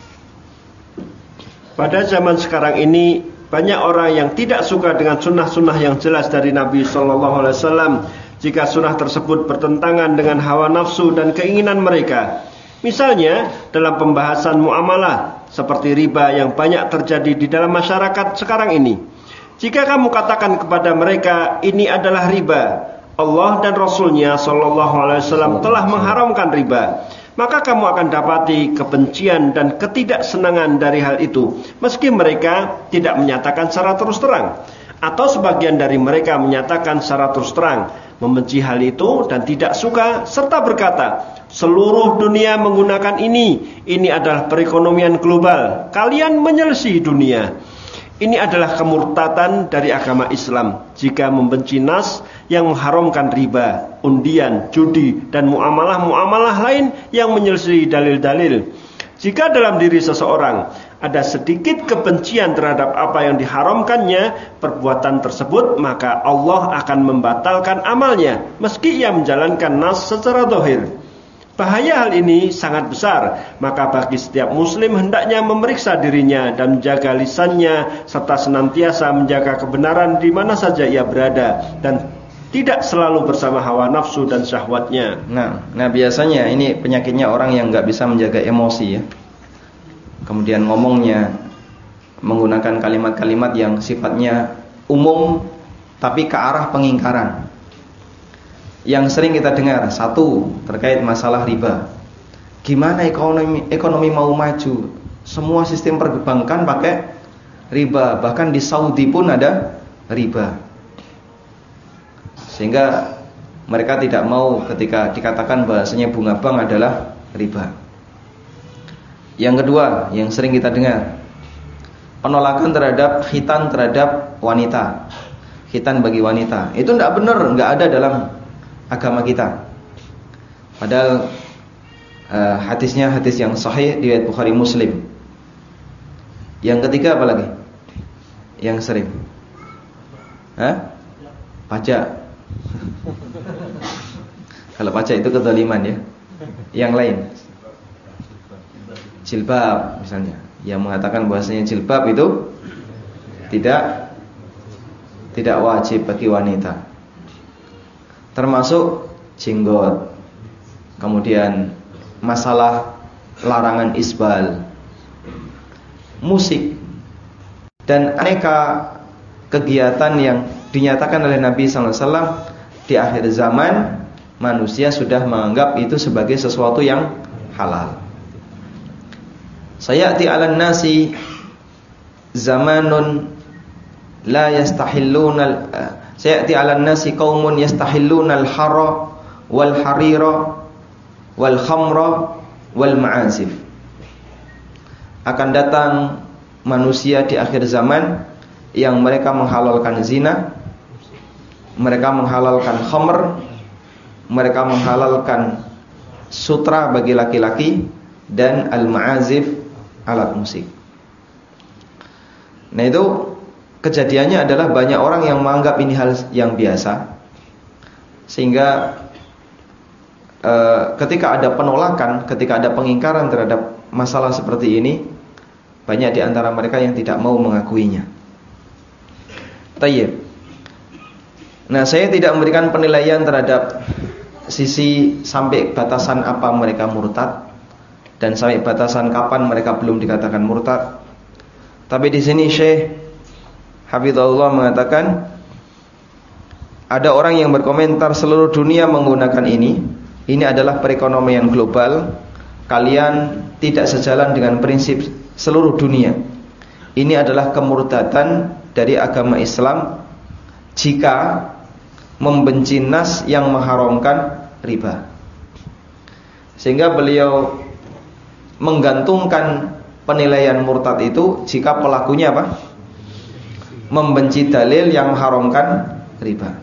Pada zaman sekarang ini banyak orang yang tidak suka dengan sunnah-sunnah yang jelas dari Nabi sallallahu alaihi wasallam jika sunnah tersebut bertentangan dengan hawa nafsu dan keinginan mereka. Misalnya dalam pembahasan muamalah seperti riba yang banyak terjadi di dalam masyarakat sekarang ini. Jika kamu katakan kepada mereka ini adalah riba, Allah dan Rasulnya sallallahu alaihi wasallam telah mengharamkan riba, maka kamu akan dapati kebencian dan ketidaksenangan dari hal itu, meski mereka tidak menyatakan secara terus terang, atau sebagian dari mereka menyatakan secara terus terang membenci hal itu dan tidak suka, serta berkata, seluruh dunia menggunakan ini, ini adalah perekonomian global, kalian menyelisih dunia. Ini adalah kemurtatan dari agama Islam jika membenci nas yang mengharamkan riba, undian, judi, dan muamalah-muamalah lain yang menyelisih dalil-dalil. Jika dalam diri seseorang ada sedikit kebencian terhadap apa yang diharamkannya perbuatan tersebut, maka Allah akan membatalkan amalnya meski ia menjalankan nas secara zahir. Bahaya hal ini sangat besar, maka bagi setiap muslim hendaknya memeriksa dirinya dan menjaga lisannya serta senantiasa menjaga kebenaran di mana saja ia berada dan tidak selalu bersama hawa nafsu dan syahwatnya. Nah, nah biasanya ini penyakitnya orang yang nggak bisa menjaga emosi ya. Kemudian ngomongnya menggunakan kalimat-kalimat yang sifatnya umum tapi ke arah pengingkaran. Yang sering kita dengar, satu, terkait masalah riba. Gimana ekonomi ekonomi mau maju? Semua sistem perbankan pakai riba, bahkan di Saudi pun ada riba. Sehingga mereka tidak mau ketika dikatakan bahasanya bunga bank adalah riba. Yang kedua, yang sering kita dengar, penolakan terhadap khitan terhadap wanita. Khitan bagi wanita. Itu tidak benar, tidak ada dalam agama kita. Padahal uh, hadisnya hadis yang sahih riwayat Bukhari Muslim. Yang ketiga apa lagi? Yang sering. Hah? Pajak. Kalau pajak itu kezaliman ya. Yang lain. Jilbab misalnya. Yang mengatakan bahwasanya jilbab itu tidak tidak wajib bagi wanita. Termasuk jenggot. Kemudian masalah larangan isbal, musik, dan aneka kegiatan yang dinyatakan oleh Nabi sallallahu alaihi wasallam di akhir zaman manusia sudah menganggap itu sebagai sesuatu yang halal. Sayati 'alan nasi zamanun la yastahilluna sayati 'alan nasi qaumun yastahilluna al-hara wal harira wal khamra wal ma'azif. Akan datang manusia di akhir zaman yang mereka menghalalkan zina, mereka menghalalkan khamr, mereka menghalalkan sutra bagi laki-laki, dan al-ma'azif, alat musik. Nah itu kejadiannya adalah banyak orang yang menganggap ini hal yang biasa, sehingga e, ketika ada penolakan, ketika ada pengingkaran terhadap masalah seperti ini, banyak di antara mereka yang tidak mau mengakuinya. Tayyib. Nah, saya tidak memberikan penilaian terhadap sisi sampai batasan apa mereka murtad dan sampai batasan kapan mereka belum dikatakan murtad. Tapi di sini Syekh Hafizahullah mengatakan ada orang yang berkomentar seluruh dunia menggunakan ini. Ini adalah perekonomian global. Kalian tidak sejalan dengan prinsip seluruh dunia. Ini adalah kemurtadan dari agama Islam jika membenci nas yang mengharamkan riba. Sehingga beliau menggantungkan penilaian murtad itu jika pelakunya apa? Membenci dalil yang mengharamkan riba.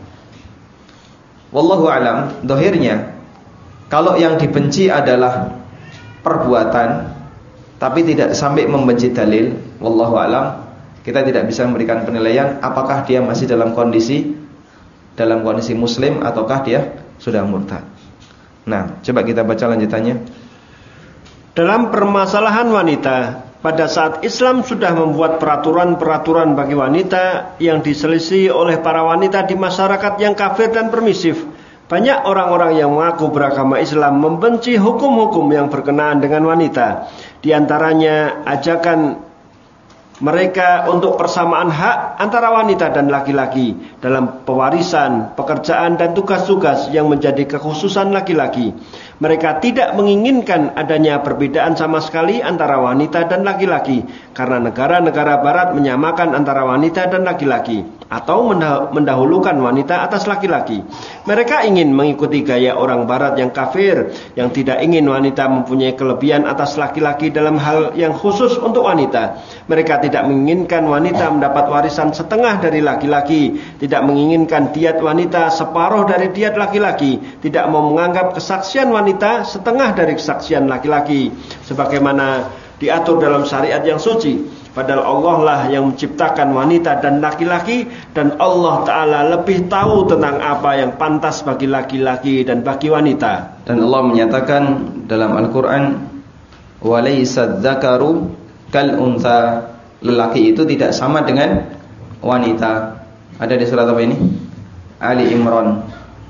Wallahu alam, dohirnya kalau yang dibenci adalah perbuatan tapi tidak sampai membenci dalil, wallahu alam, kita tidak bisa memberikan penilaian apakah dia masih dalam kondisi dalam kondisi muslim ataukah dia sudah murtad. Nah, coba kita baca lanjutannya. Dalam permasalahan wanita, pada saat Islam sudah membuat peraturan-peraturan bagi wanita yang diselisih oleh para wanita di masyarakat yang kafir dan permisif, banyak orang-orang yang mengaku beragama Islam membenci hukum-hukum yang berkenaan dengan wanita. Di antaranya ajakan mereka untuk persamaan hak antara wanita dan laki-laki dalam pewarisan, pekerjaan dan tugas-tugas yang menjadi kekhususan laki-laki. Mereka tidak menginginkan adanya perbedaan sama sekali antara wanita dan laki-laki, karena negara-negara barat menyamakan antara wanita dan laki-laki atau mendahulukan wanita atas laki-laki. Mereka ingin mengikuti gaya orang barat yang kafir, yang tidak ingin wanita mempunyai kelebihan atas laki-laki dalam hal yang khusus untuk wanita. Mereka tidak menginginkan wanita mendapat warisan setengah dari laki-laki, tidak menginginkan diat wanita separuh dari diat laki-laki, tidak mau menganggap kesaksian wanita setengah dari kesaksian laki-laki sebagaimana diatur dalam syariat yang suci. Padahal Allah lah yang menciptakan wanita dan laki-laki, dan Allah Ta'ala lebih tahu tentang apa yang pantas bagi laki-laki dan bagi wanita. Dan Allah menyatakan dalam Al-Quran, وَلَيْسَ الذَّكَرُ كَالْأُنْثَى, lelaki itu tidak sama dengan wanita. Ada di surat apa ini? Ali Imran.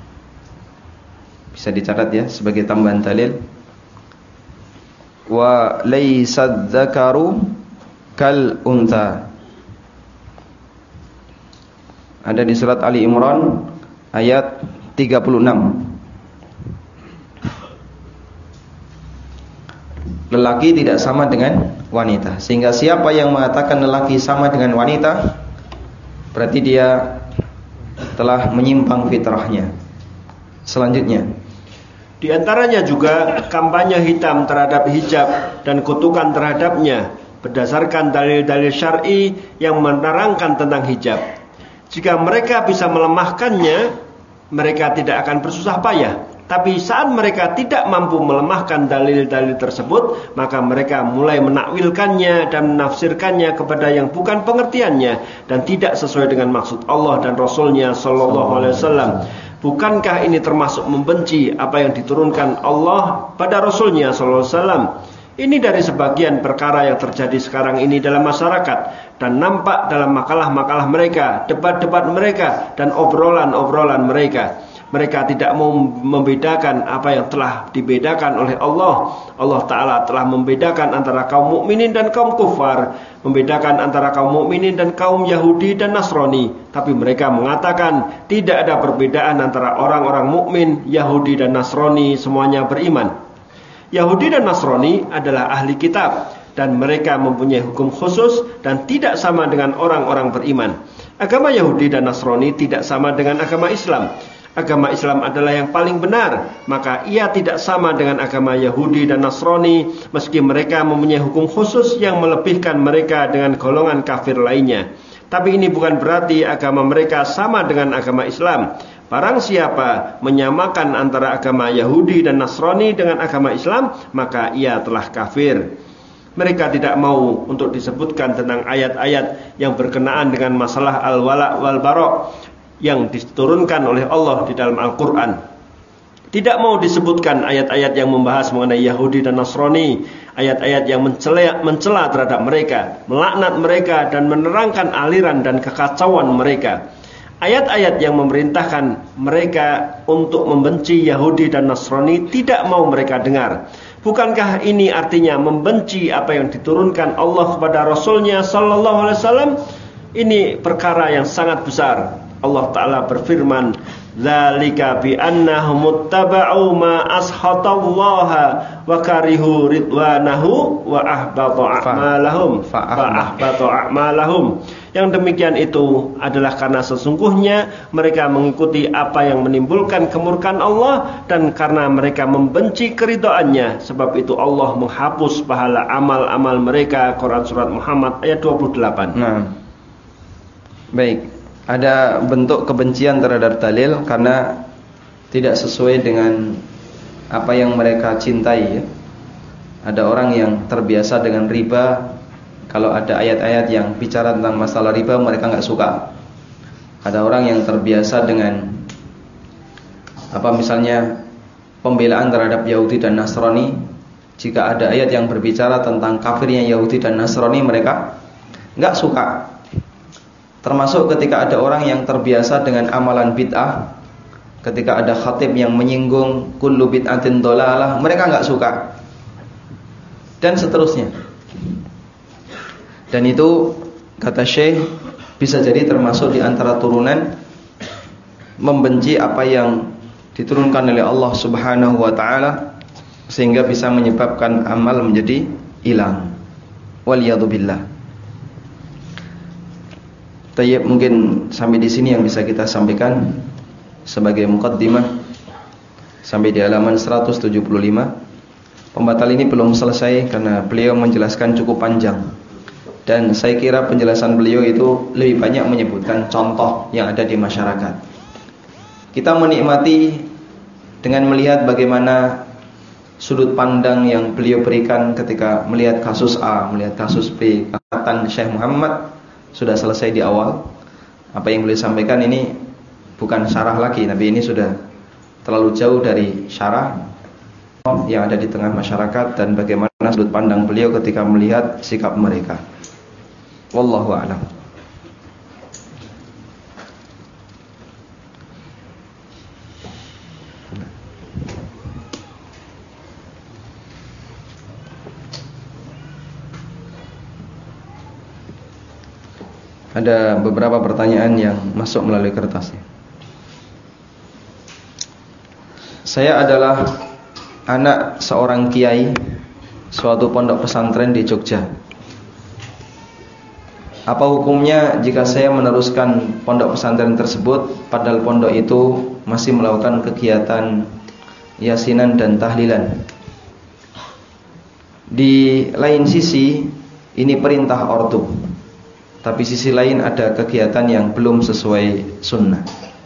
Bisa dicatat ya sebagai tambahan dalil. Wa laysa dzakaru kal untha. Ada di surat Ali Imran ayat tiga puluh enam. Lelaki tidak sama dengan wanita. Sehingga siapa yang mengatakan lelaki sama dengan wanita, berarti dia telah menyimpang fitrahnya. Selanjutnya, di antaranya juga kampanye hitam terhadap hijab dan kutukan terhadapnya berdasarkan dalil-dalil syar'i yang menerangkan tentang hijab. Jika mereka bisa melemahkannya, mereka tidak akan bersusah payah. Tapi saat mereka tidak mampu melemahkan dalil-dalil tersebut, maka mereka mulai menakwilkannya dan menafsirkannya kepada yang bukan pengertiannya dan tidak sesuai dengan maksud Allah dan Rasulnya Sallallahu Alaihi Wasallam. Bukankah ini termasuk membenci apa yang diturunkan Allah pada Rasulnya Sallallahu Alaihi Wasallam? Ini dari sebagian perkara yang terjadi sekarang ini dalam masyarakat dan nampak dalam makalah-makalah mereka, debat-debat mereka, dan obrolan-obrolan mereka. Mereka tidak mau membedakan apa yang telah dibedakan oleh Allah. Allah Ta'ala telah membedakan antara kaum mukminin dan kaum kufar, membedakan antara kaum mukminin dan kaum Yahudi dan Nasrani. Tapi mereka mengatakan tidak ada perbedaan antara orang-orang mukmin, Yahudi dan Nasrani, semuanya beriman. Yahudi dan Nasrani adalah ahli kitab dan mereka mempunyai hukum khusus dan tidak sama dengan orang-orang beriman. Agama Yahudi dan Nasrani tidak sama dengan agama Islam. Agama Islam adalah yang paling benar, maka ia tidak sama dengan agama Yahudi dan Nasrani, meski mereka mempunyai hukum khusus yang melebihkan mereka dengan golongan kafir lainnya. Tapi ini bukan berarti agama mereka sama dengan agama Islam. Barang siapa menyamakan antara agama Yahudi dan Nasrani dengan agama Islam, maka ia telah kafir. Mereka tidak mau untuk disebutkan tentang ayat-ayat yang berkenaan dengan masalah al-wala wal bara yang diturunkan oleh Allah di dalam Al-Quran. Tidak mau disebutkan ayat-ayat yang membahas mengenai Yahudi dan Nasrani, ayat-ayat yang mencela, mencela terhadap mereka, melaknat mereka dan menerangkan aliran dan kekacauan mereka. Ayat-ayat yang memerintahkan mereka untuk membenci Yahudi dan Nasrani tidak mau mereka dengar. Bukankah ini artinya membenci apa yang diturunkan Allah kepada Rasulnya Sallallahu Alaihi Wasallam? Ini perkara yang sangat besar. Allah Ta'ala berfirman, "Dzalika bi annahum muttaba'u ma ashatallaha wa karihu ridwanahu wa ahbata a'malahum fa ahbata a'malahum." Yang demikian itu adalah karena sesungguhnya mereka mengikuti apa yang menimbulkan kemurkaan Allah, dan karena mereka membenci keridhaannya, sebab itu Allah menghapus pahala amal-amal mereka. Quran surat Muhammad ayat dua puluh delapan. Nah, baik, ada bentuk kebencian terhadap dalil karena tidak sesuai dengan apa yang mereka cintai, ya. Ada orang yang terbiasa dengan riba. Kalau ada ayat-ayat yang bicara tentang masalah riba, mereka nggak suka. Ada orang yang terbiasa dengan apa misalnya pembelaan terhadap Yahudi dan Nasrani. Jika ada ayat yang berbicara tentang kafirnya Yahudi dan Nasrani, mereka nggak suka. Termasuk ketika ada orang yang terbiasa dengan amalan bid'ah, ketika ada khatib yang menyinggung kullu bid'atin dhalalah, mereka nggak suka. Dan seterusnya. Dan itu kata Syekh bisa jadi termasuk di antara turunan membenci apa yang diturunkan oleh Allah Subhanahu wa taala, sehingga bisa menyebabkan amal menjadi hilang. Waliyadzubillah. Tayyib, mungkin sampai di sini yang bisa kita sampaikan sebagai muqaddimah sampai di halaman seratus tujuh puluh lima. Pembatal ini belum selesai karena beliau menjelaskan cukup panjang. Dan saya kira penjelasan beliau itu lebih banyak menyebutkan contoh yang ada di masyarakat. Kita menikmati dengan melihat bagaimana sudut pandang yang beliau berikan ketika melihat kasus A, melihat kasus B. Kata Syekh Muhammad sudah selesai di awal. Apa yang beliau sampaikan ini bukan syarah lagi, tapi ini sudah terlalu jauh dari syarah yang ada di tengah masyarakat dan bagaimana sudut pandang beliau ketika melihat sikap mereka. Wallahu a'lam. Ada beberapa pertanyaan yang masuk melalui kertasnya. Saya adalah anak seorang kiai suatu pondok pesantren di Jogja. Apa hukumnya jika saya meneruskan pondok pesantren tersebut padahal pondok itu masih melakukan kegiatan yasinan dan tahlilan? Di lain sisi ini perintah ortu, tapi sisi lain ada kegiatan yang belum sesuai sunnah.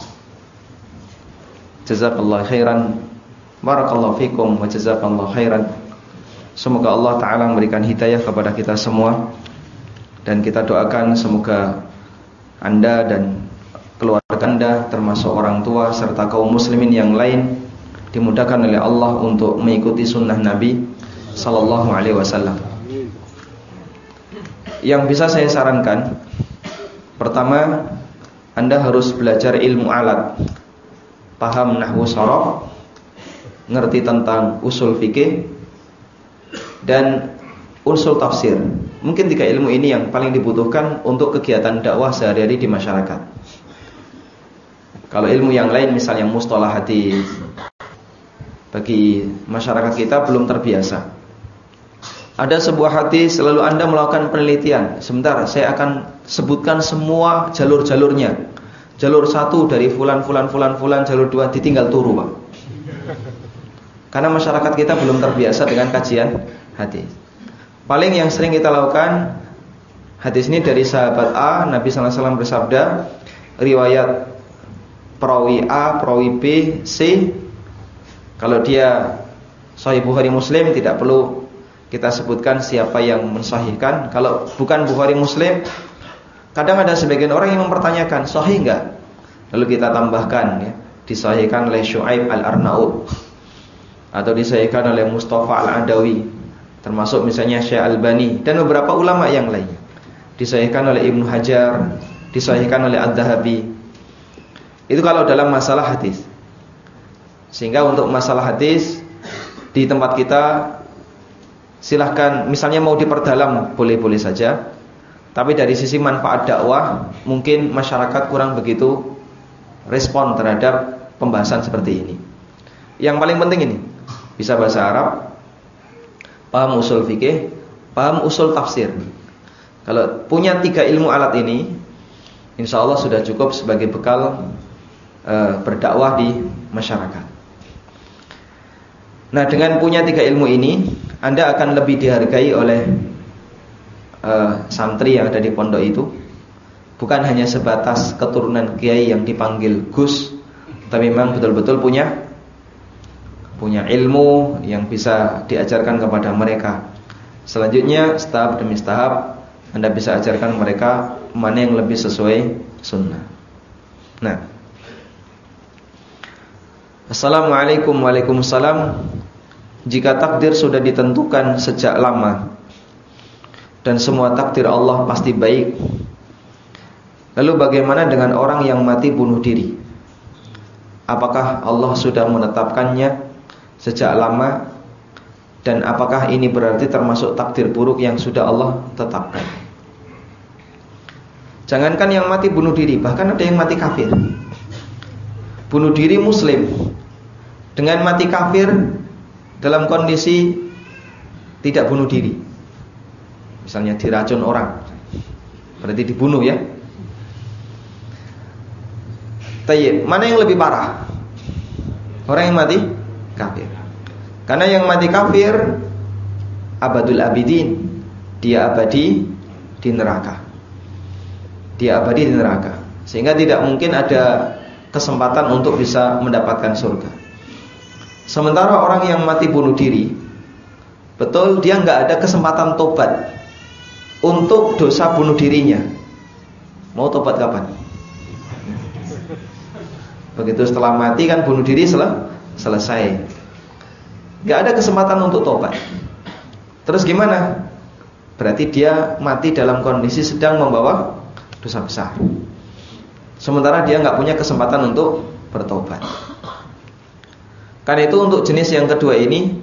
Jazakallahu khairan, barakallahu fikum wa jazakallahu khairan. Semoga Allah Ta'ala memberikan hidayah kepada kita semua. Dan kita doakan semoga Anda dan keluarga Anda, termasuk orang tua serta kaum muslimin yang lain, dimudahkan oleh Allah untuk mengikuti sunnah Nabi Sallallahu Alaihi Wasallam. Yang bisa saya sarankan, pertama, Anda harus belajar ilmu alat, paham nahwu sharaf, ngerti tentang usul fikih dan usul tafsir. Mungkin tiga ilmu ini yang paling dibutuhkan untuk kegiatan dakwah sehari-hari di masyarakat. Kalau ilmu yang lain misalnya mustalah hadis, bagi masyarakat kita belum terbiasa. Ada sebuah hadis selalu Anda melakukan penelitian. Sebentar, saya akan sebutkan semua jalur-jalurnya. Jalur satu dari fulan, fulan, fulan, fulan, jalur dua ditinggal turu, Pak. Karena masyarakat kita belum terbiasa dengan kajian hadis. Paling yang sering kita lakukan, hadis ini dari sahabat A, Nabi sallallahu alaihi wasallam bersabda, riwayat perawi A, perawi B, C. Kalau dia Sahih Bukhari Muslim tidak perlu kita sebutkan siapa yang mensahihkan. Kalau bukan Bukhari Muslim, kadang ada sebagian orang yang mempertanyakan sahih enggak? Lalu kita tambahkan ya, disahihkan oleh Syu'aib Al-Arnaud atau disahihkan oleh Mustafa Al-Adawi, termasuk misalnya Syekh Albani dan beberapa ulama yang lainnya. Disahihkan oleh Ibnu Hajar, disahihkan oleh Ad-Dhahabi. Itu kalau dalam masalah hadis. Sehingga untuk masalah hadis di tempat kita silahkan, misalnya mau diperdalam boleh-boleh saja. Tapi dari sisi manfaat dakwah, mungkin masyarakat kurang begitu respon terhadap pembahasan seperti ini. Yang paling penting ini, bisa bahasa Arab, paham usul fikih, paham usul tafsir. Kalau punya tiga ilmu alat ini, insya Allah sudah cukup sebagai bekal e, berdakwah di masyarakat. Nah, dengan punya tiga ilmu ini, Anda akan lebih dihargai oleh e, santri yang ada di pondok itu. Bukan hanya sebatas keturunan kiai yang dipanggil Gus, tapi memang betul-betul punya punya ilmu yang bisa diajarkan kepada mereka. Selanjutnya, tahap demi tahap, Anda bisa ajarkan mereka mana yang lebih sesuai sunnah. Nah, Assalamualaikum Waalaikumsalam. Jika takdir sudah ditentukan sejak lama dan semua takdir Allah pasti baik, lalu bagaimana dengan orang yang mati bunuh diri? Apakah Allah sudah menetapkannya sejak lama? Dan apakah ini berarti termasuk takdir buruk yang sudah Allah tetapkan? Jangankan yang mati bunuh diri, bahkan ada yang mati kafir. Bunuh diri muslim dengan mati kafir dalam kondisi tidak bunuh diri. Misalnya diracun orang, berarti dibunuh ya. Tayyib, mana yang lebih parah? Orang yang mati kafir. Karena yang mati kafir abadul abidin, dia abadi di neraka. Dia abadi di neraka. Sehingga tidak mungkin ada kesempatan untuk bisa mendapatkan surga. Sementara orang yang mati bunuh diri, betul dia nggak ada kesempatan tobat untuk dosa bunuh dirinya. Mau tobat kapan? Begitu setelah mati kan bunuh diri sel selesai. Gak ada kesempatan untuk tobat. Terus gimana? Berarti dia mati dalam kondisi sedang membawa dosa besar. Sementara dia gak punya kesempatan untuk bertobat. Karena itu untuk jenis yang kedua ini,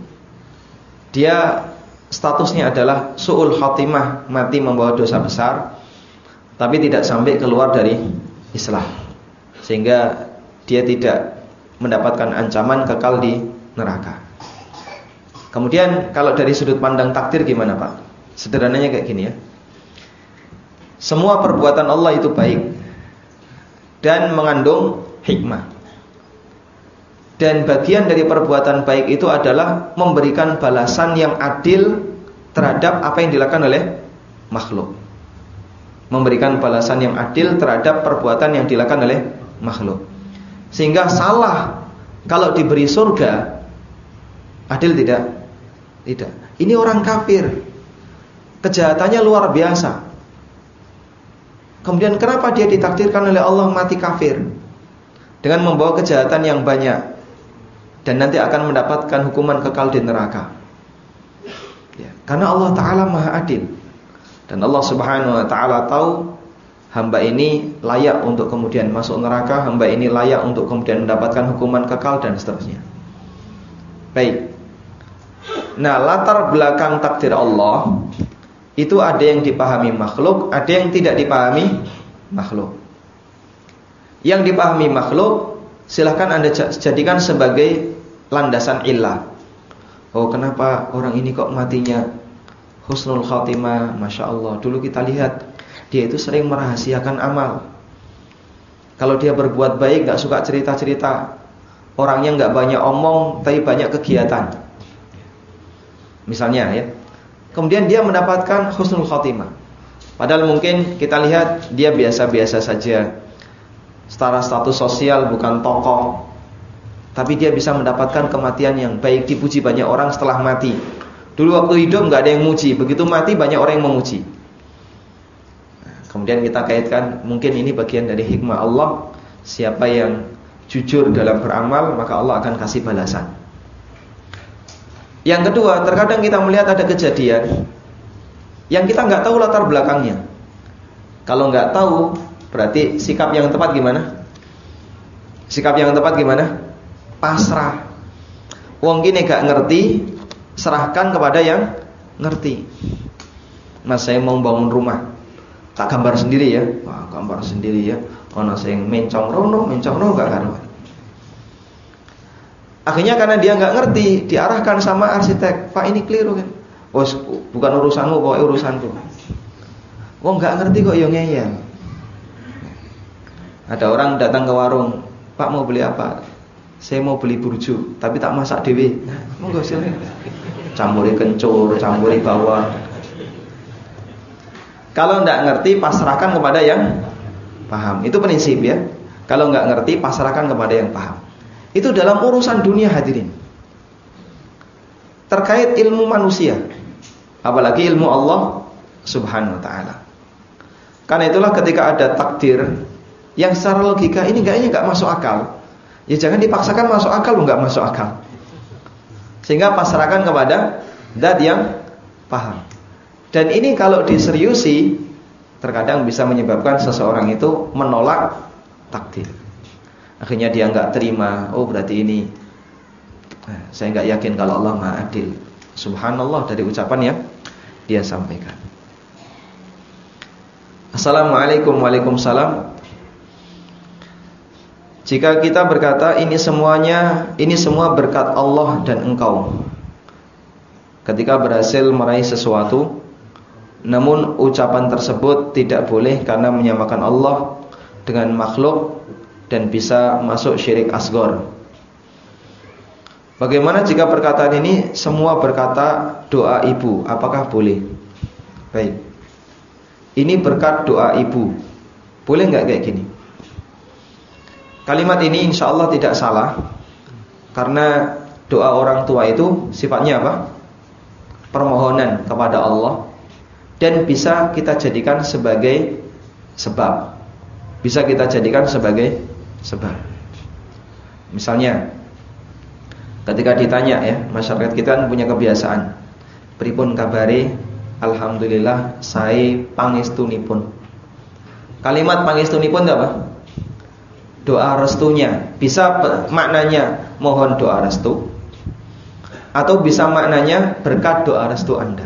dia statusnya adalah su'ul khatimah, mati membawa dosa besar, tapi tidak sampai keluar dari Islam, sehingga dia tidak mendapatkan ancaman kekal di neraka. Kemudian kalau dari sudut pandang takdir gimana Pak? Sederhananya kayak gini ya. Semua perbuatan Allah itu baik dan mengandung hikmah. Dan bagian dari perbuatan baik itu adalah memberikan balasan yang adil terhadap apa yang dilakukan oleh makhluk. Memberikan balasan yang adil terhadap perbuatan yang dilakukan oleh makhluk. Sehingga salah kalau diberi surga, adil tidak? Tidak. Ini orang kafir, kejahatannya luar biasa. Kemudian kenapa dia ditakdirkan oleh Allah mati kafir dengan membawa kejahatan yang banyak dan nanti akan mendapatkan hukuman kekal di neraka? Ya, karena Allah Ta'ala maha adil. Dan Allah Subhanahu Wa Ta'ala tahu hamba ini layak untuk kemudian masuk neraka, hamba ini layak untuk kemudian mendapatkan hukuman kekal dan seterusnya. Baik. Nah, latar belakang takdir Allah itu ada yang dipahami makhluk, ada yang tidak dipahami makhluk. Yang dipahami makhluk silahkan Anda jadikan sebagai landasan illah. Oh, kenapa orang ini kok matinya husnul khatimah? Masya Allah, dulu kita lihat dia itu sering merahasiakan amal. Kalau dia berbuat baik, gak suka cerita-cerita. Orangnya gak banyak omong, tapi banyak kegiatan. Misalnya ya. Kemudian dia mendapatkan husnul khatimah. Padahal mungkin kita lihat dia biasa-biasa saja. secara status sosial bukan tokoh, tapi dia bisa mendapatkan kematian yang baik, dipuji banyak orang setelah mati. Dulu waktu hidup nggak ada yang muji, begitu mati banyak orang yang memuji. Nah, kemudian kita kaitkan, mungkin ini bagian dari hikmah Allah. Siapa yang jujur dalam beramal, maka Allah akan kasih balasan. Yang kedua, terkadang kita melihat ada kejadian yang kita nggak tahu latar belakangnya. Kalau nggak tahu, berarti sikap yang tepat gimana? Sikap yang tepat gimana? Pasrah. Wong gini gak ngerti, serahkan kepada yang ngerti. Mas, saya mau bangun rumah, tak gambar sendiri ya. Wah, gambar sendiri ya. Ono sing mencong rono, mencong rono gak karuan. Akhirnya karena dia nggak ngerti, diarahkan sama arsitek. Pak, ini keliru kan? Oh, bukan urusanmu, pokoknya urusanku. Wong nggak ngerti kok yo ngeyel. Ada orang datang ke warung, Pak mau beli apa? Saya mau beli burju, tapi tak masak dewe. Monggo silakan. Campuri kencur, campuri bawang. Kalau nggak ngerti, pasrahkan kepada yang paham. Itu prinsip ya. Kalau nggak ngerti, pasrahkan kepada yang paham. Itu dalam urusan dunia hadirin. Terkait ilmu manusia, apalagi ilmu Allah Subhanahu wa ta'ala. Karena itulah ketika ada takdir yang secara logika ini kayaknya nggak masuk akal, ya jangan dipaksakan masuk akal, lo nggak masuk akal. Sehingga pasrahkan kepada zat yang paham. Dan ini kalau diseriusi, terkadang bisa menyebabkan seseorang itu menolak takdir. Akhirnya dia nggak terima. Oh berarti ini, nah, saya nggak yakin kalau Allah Maha Adil. Subhanallah dari ucapan yang dia sampaikan. Assalamualaikum, waalaikumsalam. Jika kita berkata ini semuanya, ini semua berkat Allah dan engkau, ketika berhasil meraih sesuatu, namun ucapan tersebut tidak boleh karena menyamakan Allah dengan makhluk dan bisa masuk syirik asghar. Bagaimana jika perkataan ini semua berkata doa ibu, apakah boleh? Baik, ini berkat doa ibu, boleh nggak kayak gini? Kalimat ini insya Allah tidak salah, karena doa orang tua itu sifatnya apa? Permohonan kepada Allah, dan bisa kita jadikan sebagai sebab. Bisa kita jadikan sebagai sebab. Misalnya, ketika ditanya ya, masyarakat kita punya kebiasaan, pripun kabare? Alhamdulillah, saya pangestunipun. Kalimat pangestunipun itu apa? Doa restunya. Bisa maknanya mohon doa restu, atau bisa maknanya berkat doa restu Anda.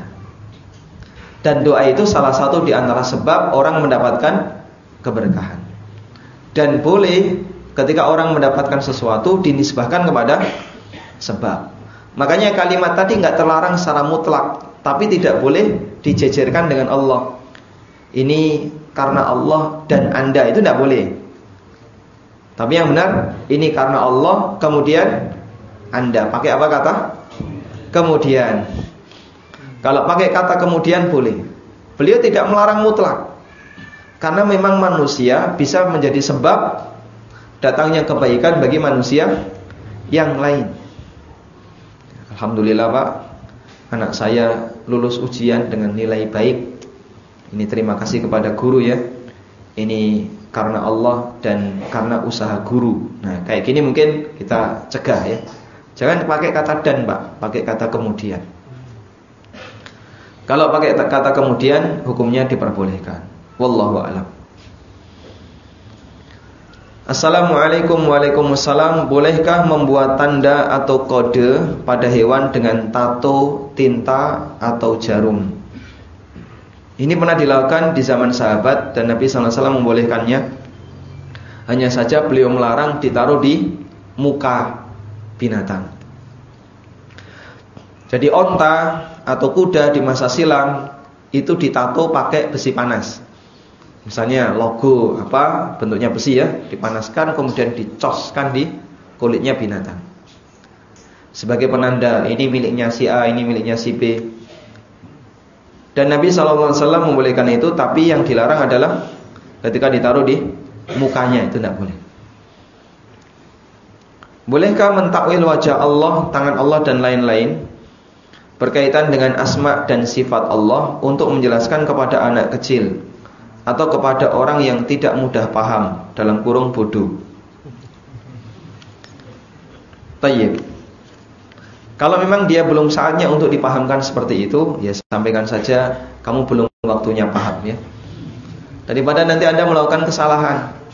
Dan doa itu salah satu di antara sebab orang mendapatkan keberkahan. Dan boleh ketika orang mendapatkan sesuatu dinisbahkan kepada sebab. Makanya kalimat tadi nggak terlarang secara mutlak, tapi tidak boleh dijejerkan dengan Allah. Ini karena Allah dan Anda, itu tidak boleh. Tapi yang benar, ini karena Allah, kemudian Anda. Pakai apa kata? Kemudian. Kalau pakai kata kemudian boleh. Beliau tidak melarang mutlak, karena memang manusia bisa menjadi sebab datangnya kebaikan bagi manusia yang lain. Alhamdulillah Pak, anak saya lulus ujian dengan nilai baik. Ini terima kasih kepada guru ya. Ini karena Allah dan karena usaha guru. Nah kayak gini mungkin kita cegah ya. Jangan pakai kata dan Pak, pakai kata kemudian. Kalau pakai kata kemudian, hukumnya diperbolehkan. Wallahu a'lam. Assalamualaikum, waalaikumsalam. Bolehkah membuat tanda atau kode pada hewan dengan tato, tinta, atau jarum? Ini pernah dilakukan di zaman sahabat dan Nabi sallallahu alaihi wasallam membolehkannya. Hanya saja beliau melarang ditaruh di muka binatang. Jadi onta atau kuda di masa silam itu ditato pakai besi panas. Misalnya logo apa, bentuknya besi ya, dipanaskan kemudian dicoskan di kulitnya binatang. Sebagai penanda ini miliknya si A, ini miliknya si B. Dan Nabi sallallahu alaihi wasallam membolehkan itu, tapi yang dilarang adalah ketika ditaruh di mukanya, itu tidak boleh. Bolehkah mentakwil wajah Allah, tangan Allah dan lain-lain berkaitan dengan asma dan sifat Allah untuk menjelaskan kepada anak kecil atau kepada orang yang tidak mudah paham, dalam kurung bodoh? Tayyib. Kalau memang dia belum saatnya untuk dipahamkan seperti itu, ya sampaikan saja kamu belum waktunya paham, ya. Daripada nanti Anda melakukan kesalahan.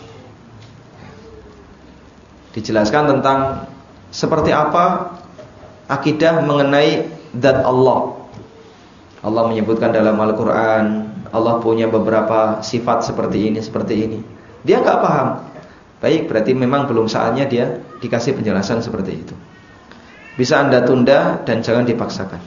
Dijelaskan tentang seperti apa akidah mengenai zat Allah. Allah menyebutkan dalam Al-Quran, Allah punya beberapa sifat seperti ini, seperti ini. Dia nggak paham. Baik, berarti memang belum saatnya dia dikasih penjelasan seperti itu. Bisa Anda tunda dan jangan dipaksakan.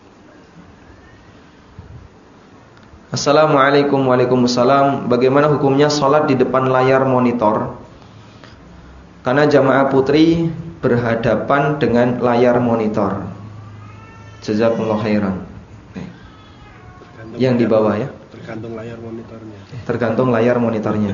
Assalamualaikum waalaikumsalam. Bagaimana hukumnya sholat di depan layar monitor? Karena jamaah putri berhadapan dengan layar monitor. Jazakumullah khairan. Yang di bawah, ya. Tergantung layar monitornya. Tergantung layar monitornya.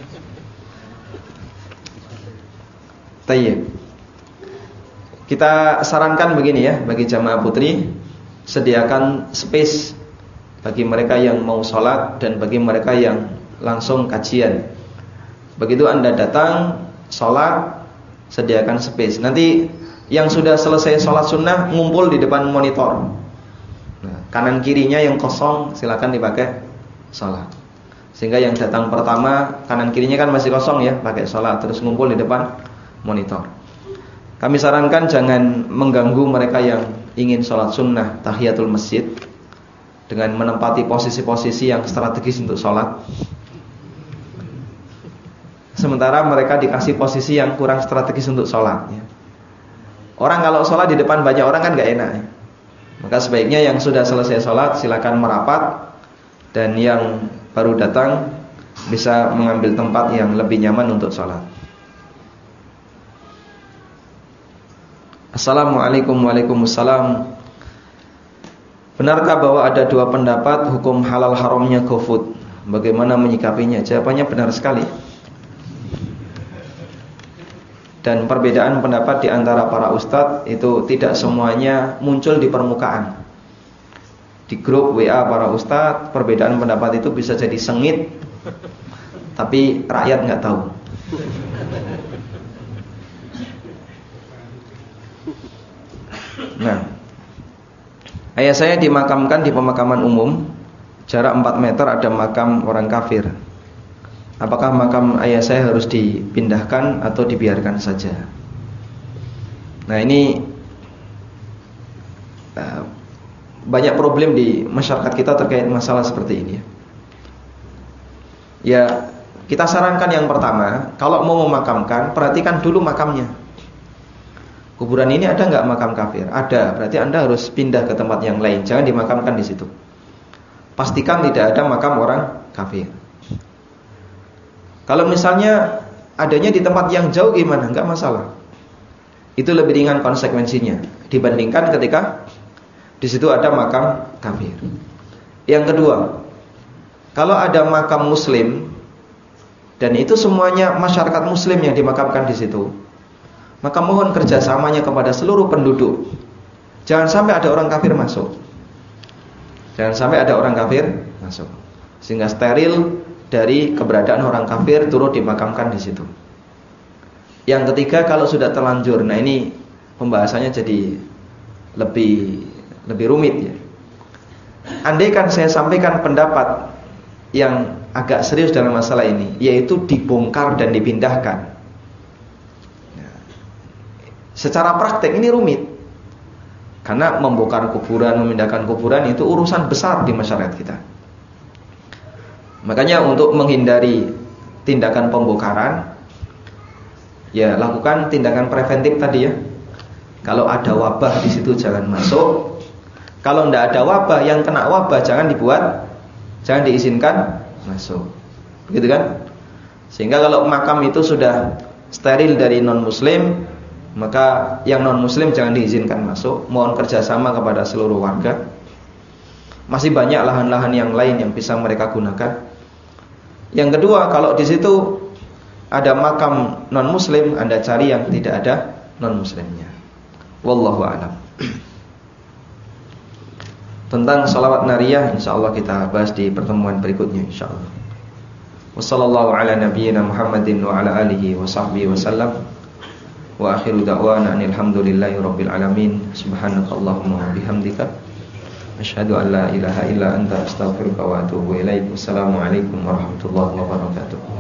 Tayyib. Kita sarankan begini, ya, bagi jamaah putri, sediakan space bagi mereka yang mau sholat dan bagi mereka yang langsung kajian. Begitu Anda datang sholat, sediakan space. Nanti yang sudah selesai sholat sunnah ngumpul di depan monitor. Nah, kanan kirinya yang kosong silakan dipakai sholat. Sehingga yang datang pertama kanan kirinya kan masih kosong, ya, pakai sholat, terus ngumpul di depan monitor. Kami sarankan jangan mengganggu mereka yang ingin sholat sunnah tahiyatul masjid dengan menempati posisi-posisi yang strategis untuk sholat, sementara mereka dikasih posisi yang kurang strategis untuk sholat, ya. Orang kalau sholat di depan banyak orang kan gak enak, ya. Maka sebaiknya yang sudah selesai sholat silakan merapat, dan yang baru datang bisa mengambil tempat yang lebih nyaman untuk sholat. Assalamualaikum waalaikumsalam. Benarkah bahwa ada dua pendapat hukum halal haramnya GoFood? Bagaimana menyikapinya? Jawabannya benar sekali. Dan perbedaan pendapat di antara para ustadz itu tidak semuanya muncul di permukaan. Di grup W A para ustadz, perbedaan pendapat itu bisa jadi sengit, tapi rakyat nggak tahu. Nah, ayah saya dimakamkan di pemakaman umum, jarak empat meter ada makam orang kafir. Apakah makam ayah saya harus dipindahkan atau dibiarkan saja? Nah, ini uh, banyak problem di masyarakat kita terkait masalah seperti ini. Ya, kita sarankan yang pertama, kalau mau memakamkan, perhatikan dulu makamnya. Kuburan ini ada nggak makam kafir? Ada, berarti Anda harus pindah ke tempat yang lain. Jangan dimakamkan di situ. Pastikan tidak ada makam orang kafir. Kalau misalnya adanya di tempat yang jauh gimana? Enggak masalah. Itu lebih ringan konsekuensinya dibandingkan ketika di situ ada makam kafir. Yang kedua, kalau ada makam muslim dan itu semuanya masyarakat muslim yang dimakamkan di situ, maka mohon kerjasamanya kepada seluruh penduduk. Jangan sampai ada orang kafir masuk. Jangan sampai ada orang kafir masuk, sehingga steril dari keberadaan orang kafir turut dimakamkan di situ. Yang ketiga, kalau sudah terlanjur, nah ini pembahasannya jadi lebih lebih rumit, ya. Andaikan saya sampaikan pendapat yang agak serius dalam masalah ini, yaitu dibongkar dan dipindahkan. Nah, secara praktek ini rumit, karena membongkar kuburan, memindahkan kuburan itu urusan besar di masyarakat kita. Makanya untuk menghindari tindakan pembongkaran, ya lakukan tindakan preventif tadi, ya. Kalau ada wabah di situ jangan masuk. Kalau tidak ada wabah, yang kena wabah jangan dibuat, jangan diizinkan masuk. Begitu kan? Sehingga kalau makam itu sudah steril dari non muslim, maka yang non muslim jangan diizinkan masuk. Mohon kerjasama kepada seluruh warga. Masih banyak lahan-lahan yang lain yang bisa mereka gunakan. Yang kedua, kalau di situ ada makam non muslim, Anda cari yang tidak ada non muslimnya. Wallahu a'lam. Tentang salawat nariyah insyaallah kita bahas di pertemuan berikutnya insyaallah. Wassallallahu ala nabiyyina Muhammadin wa ala alihi wa sahbihi wasallam. Wa akhiru da'wana alhamdulillahi rabbil alamin. Subhanakallahumma wa bihamdika asyhadu an la ilaha illa anta astaghfiruka wa atubu ilaik. Wassalamualaikum warahmatullahi wabarakatuh.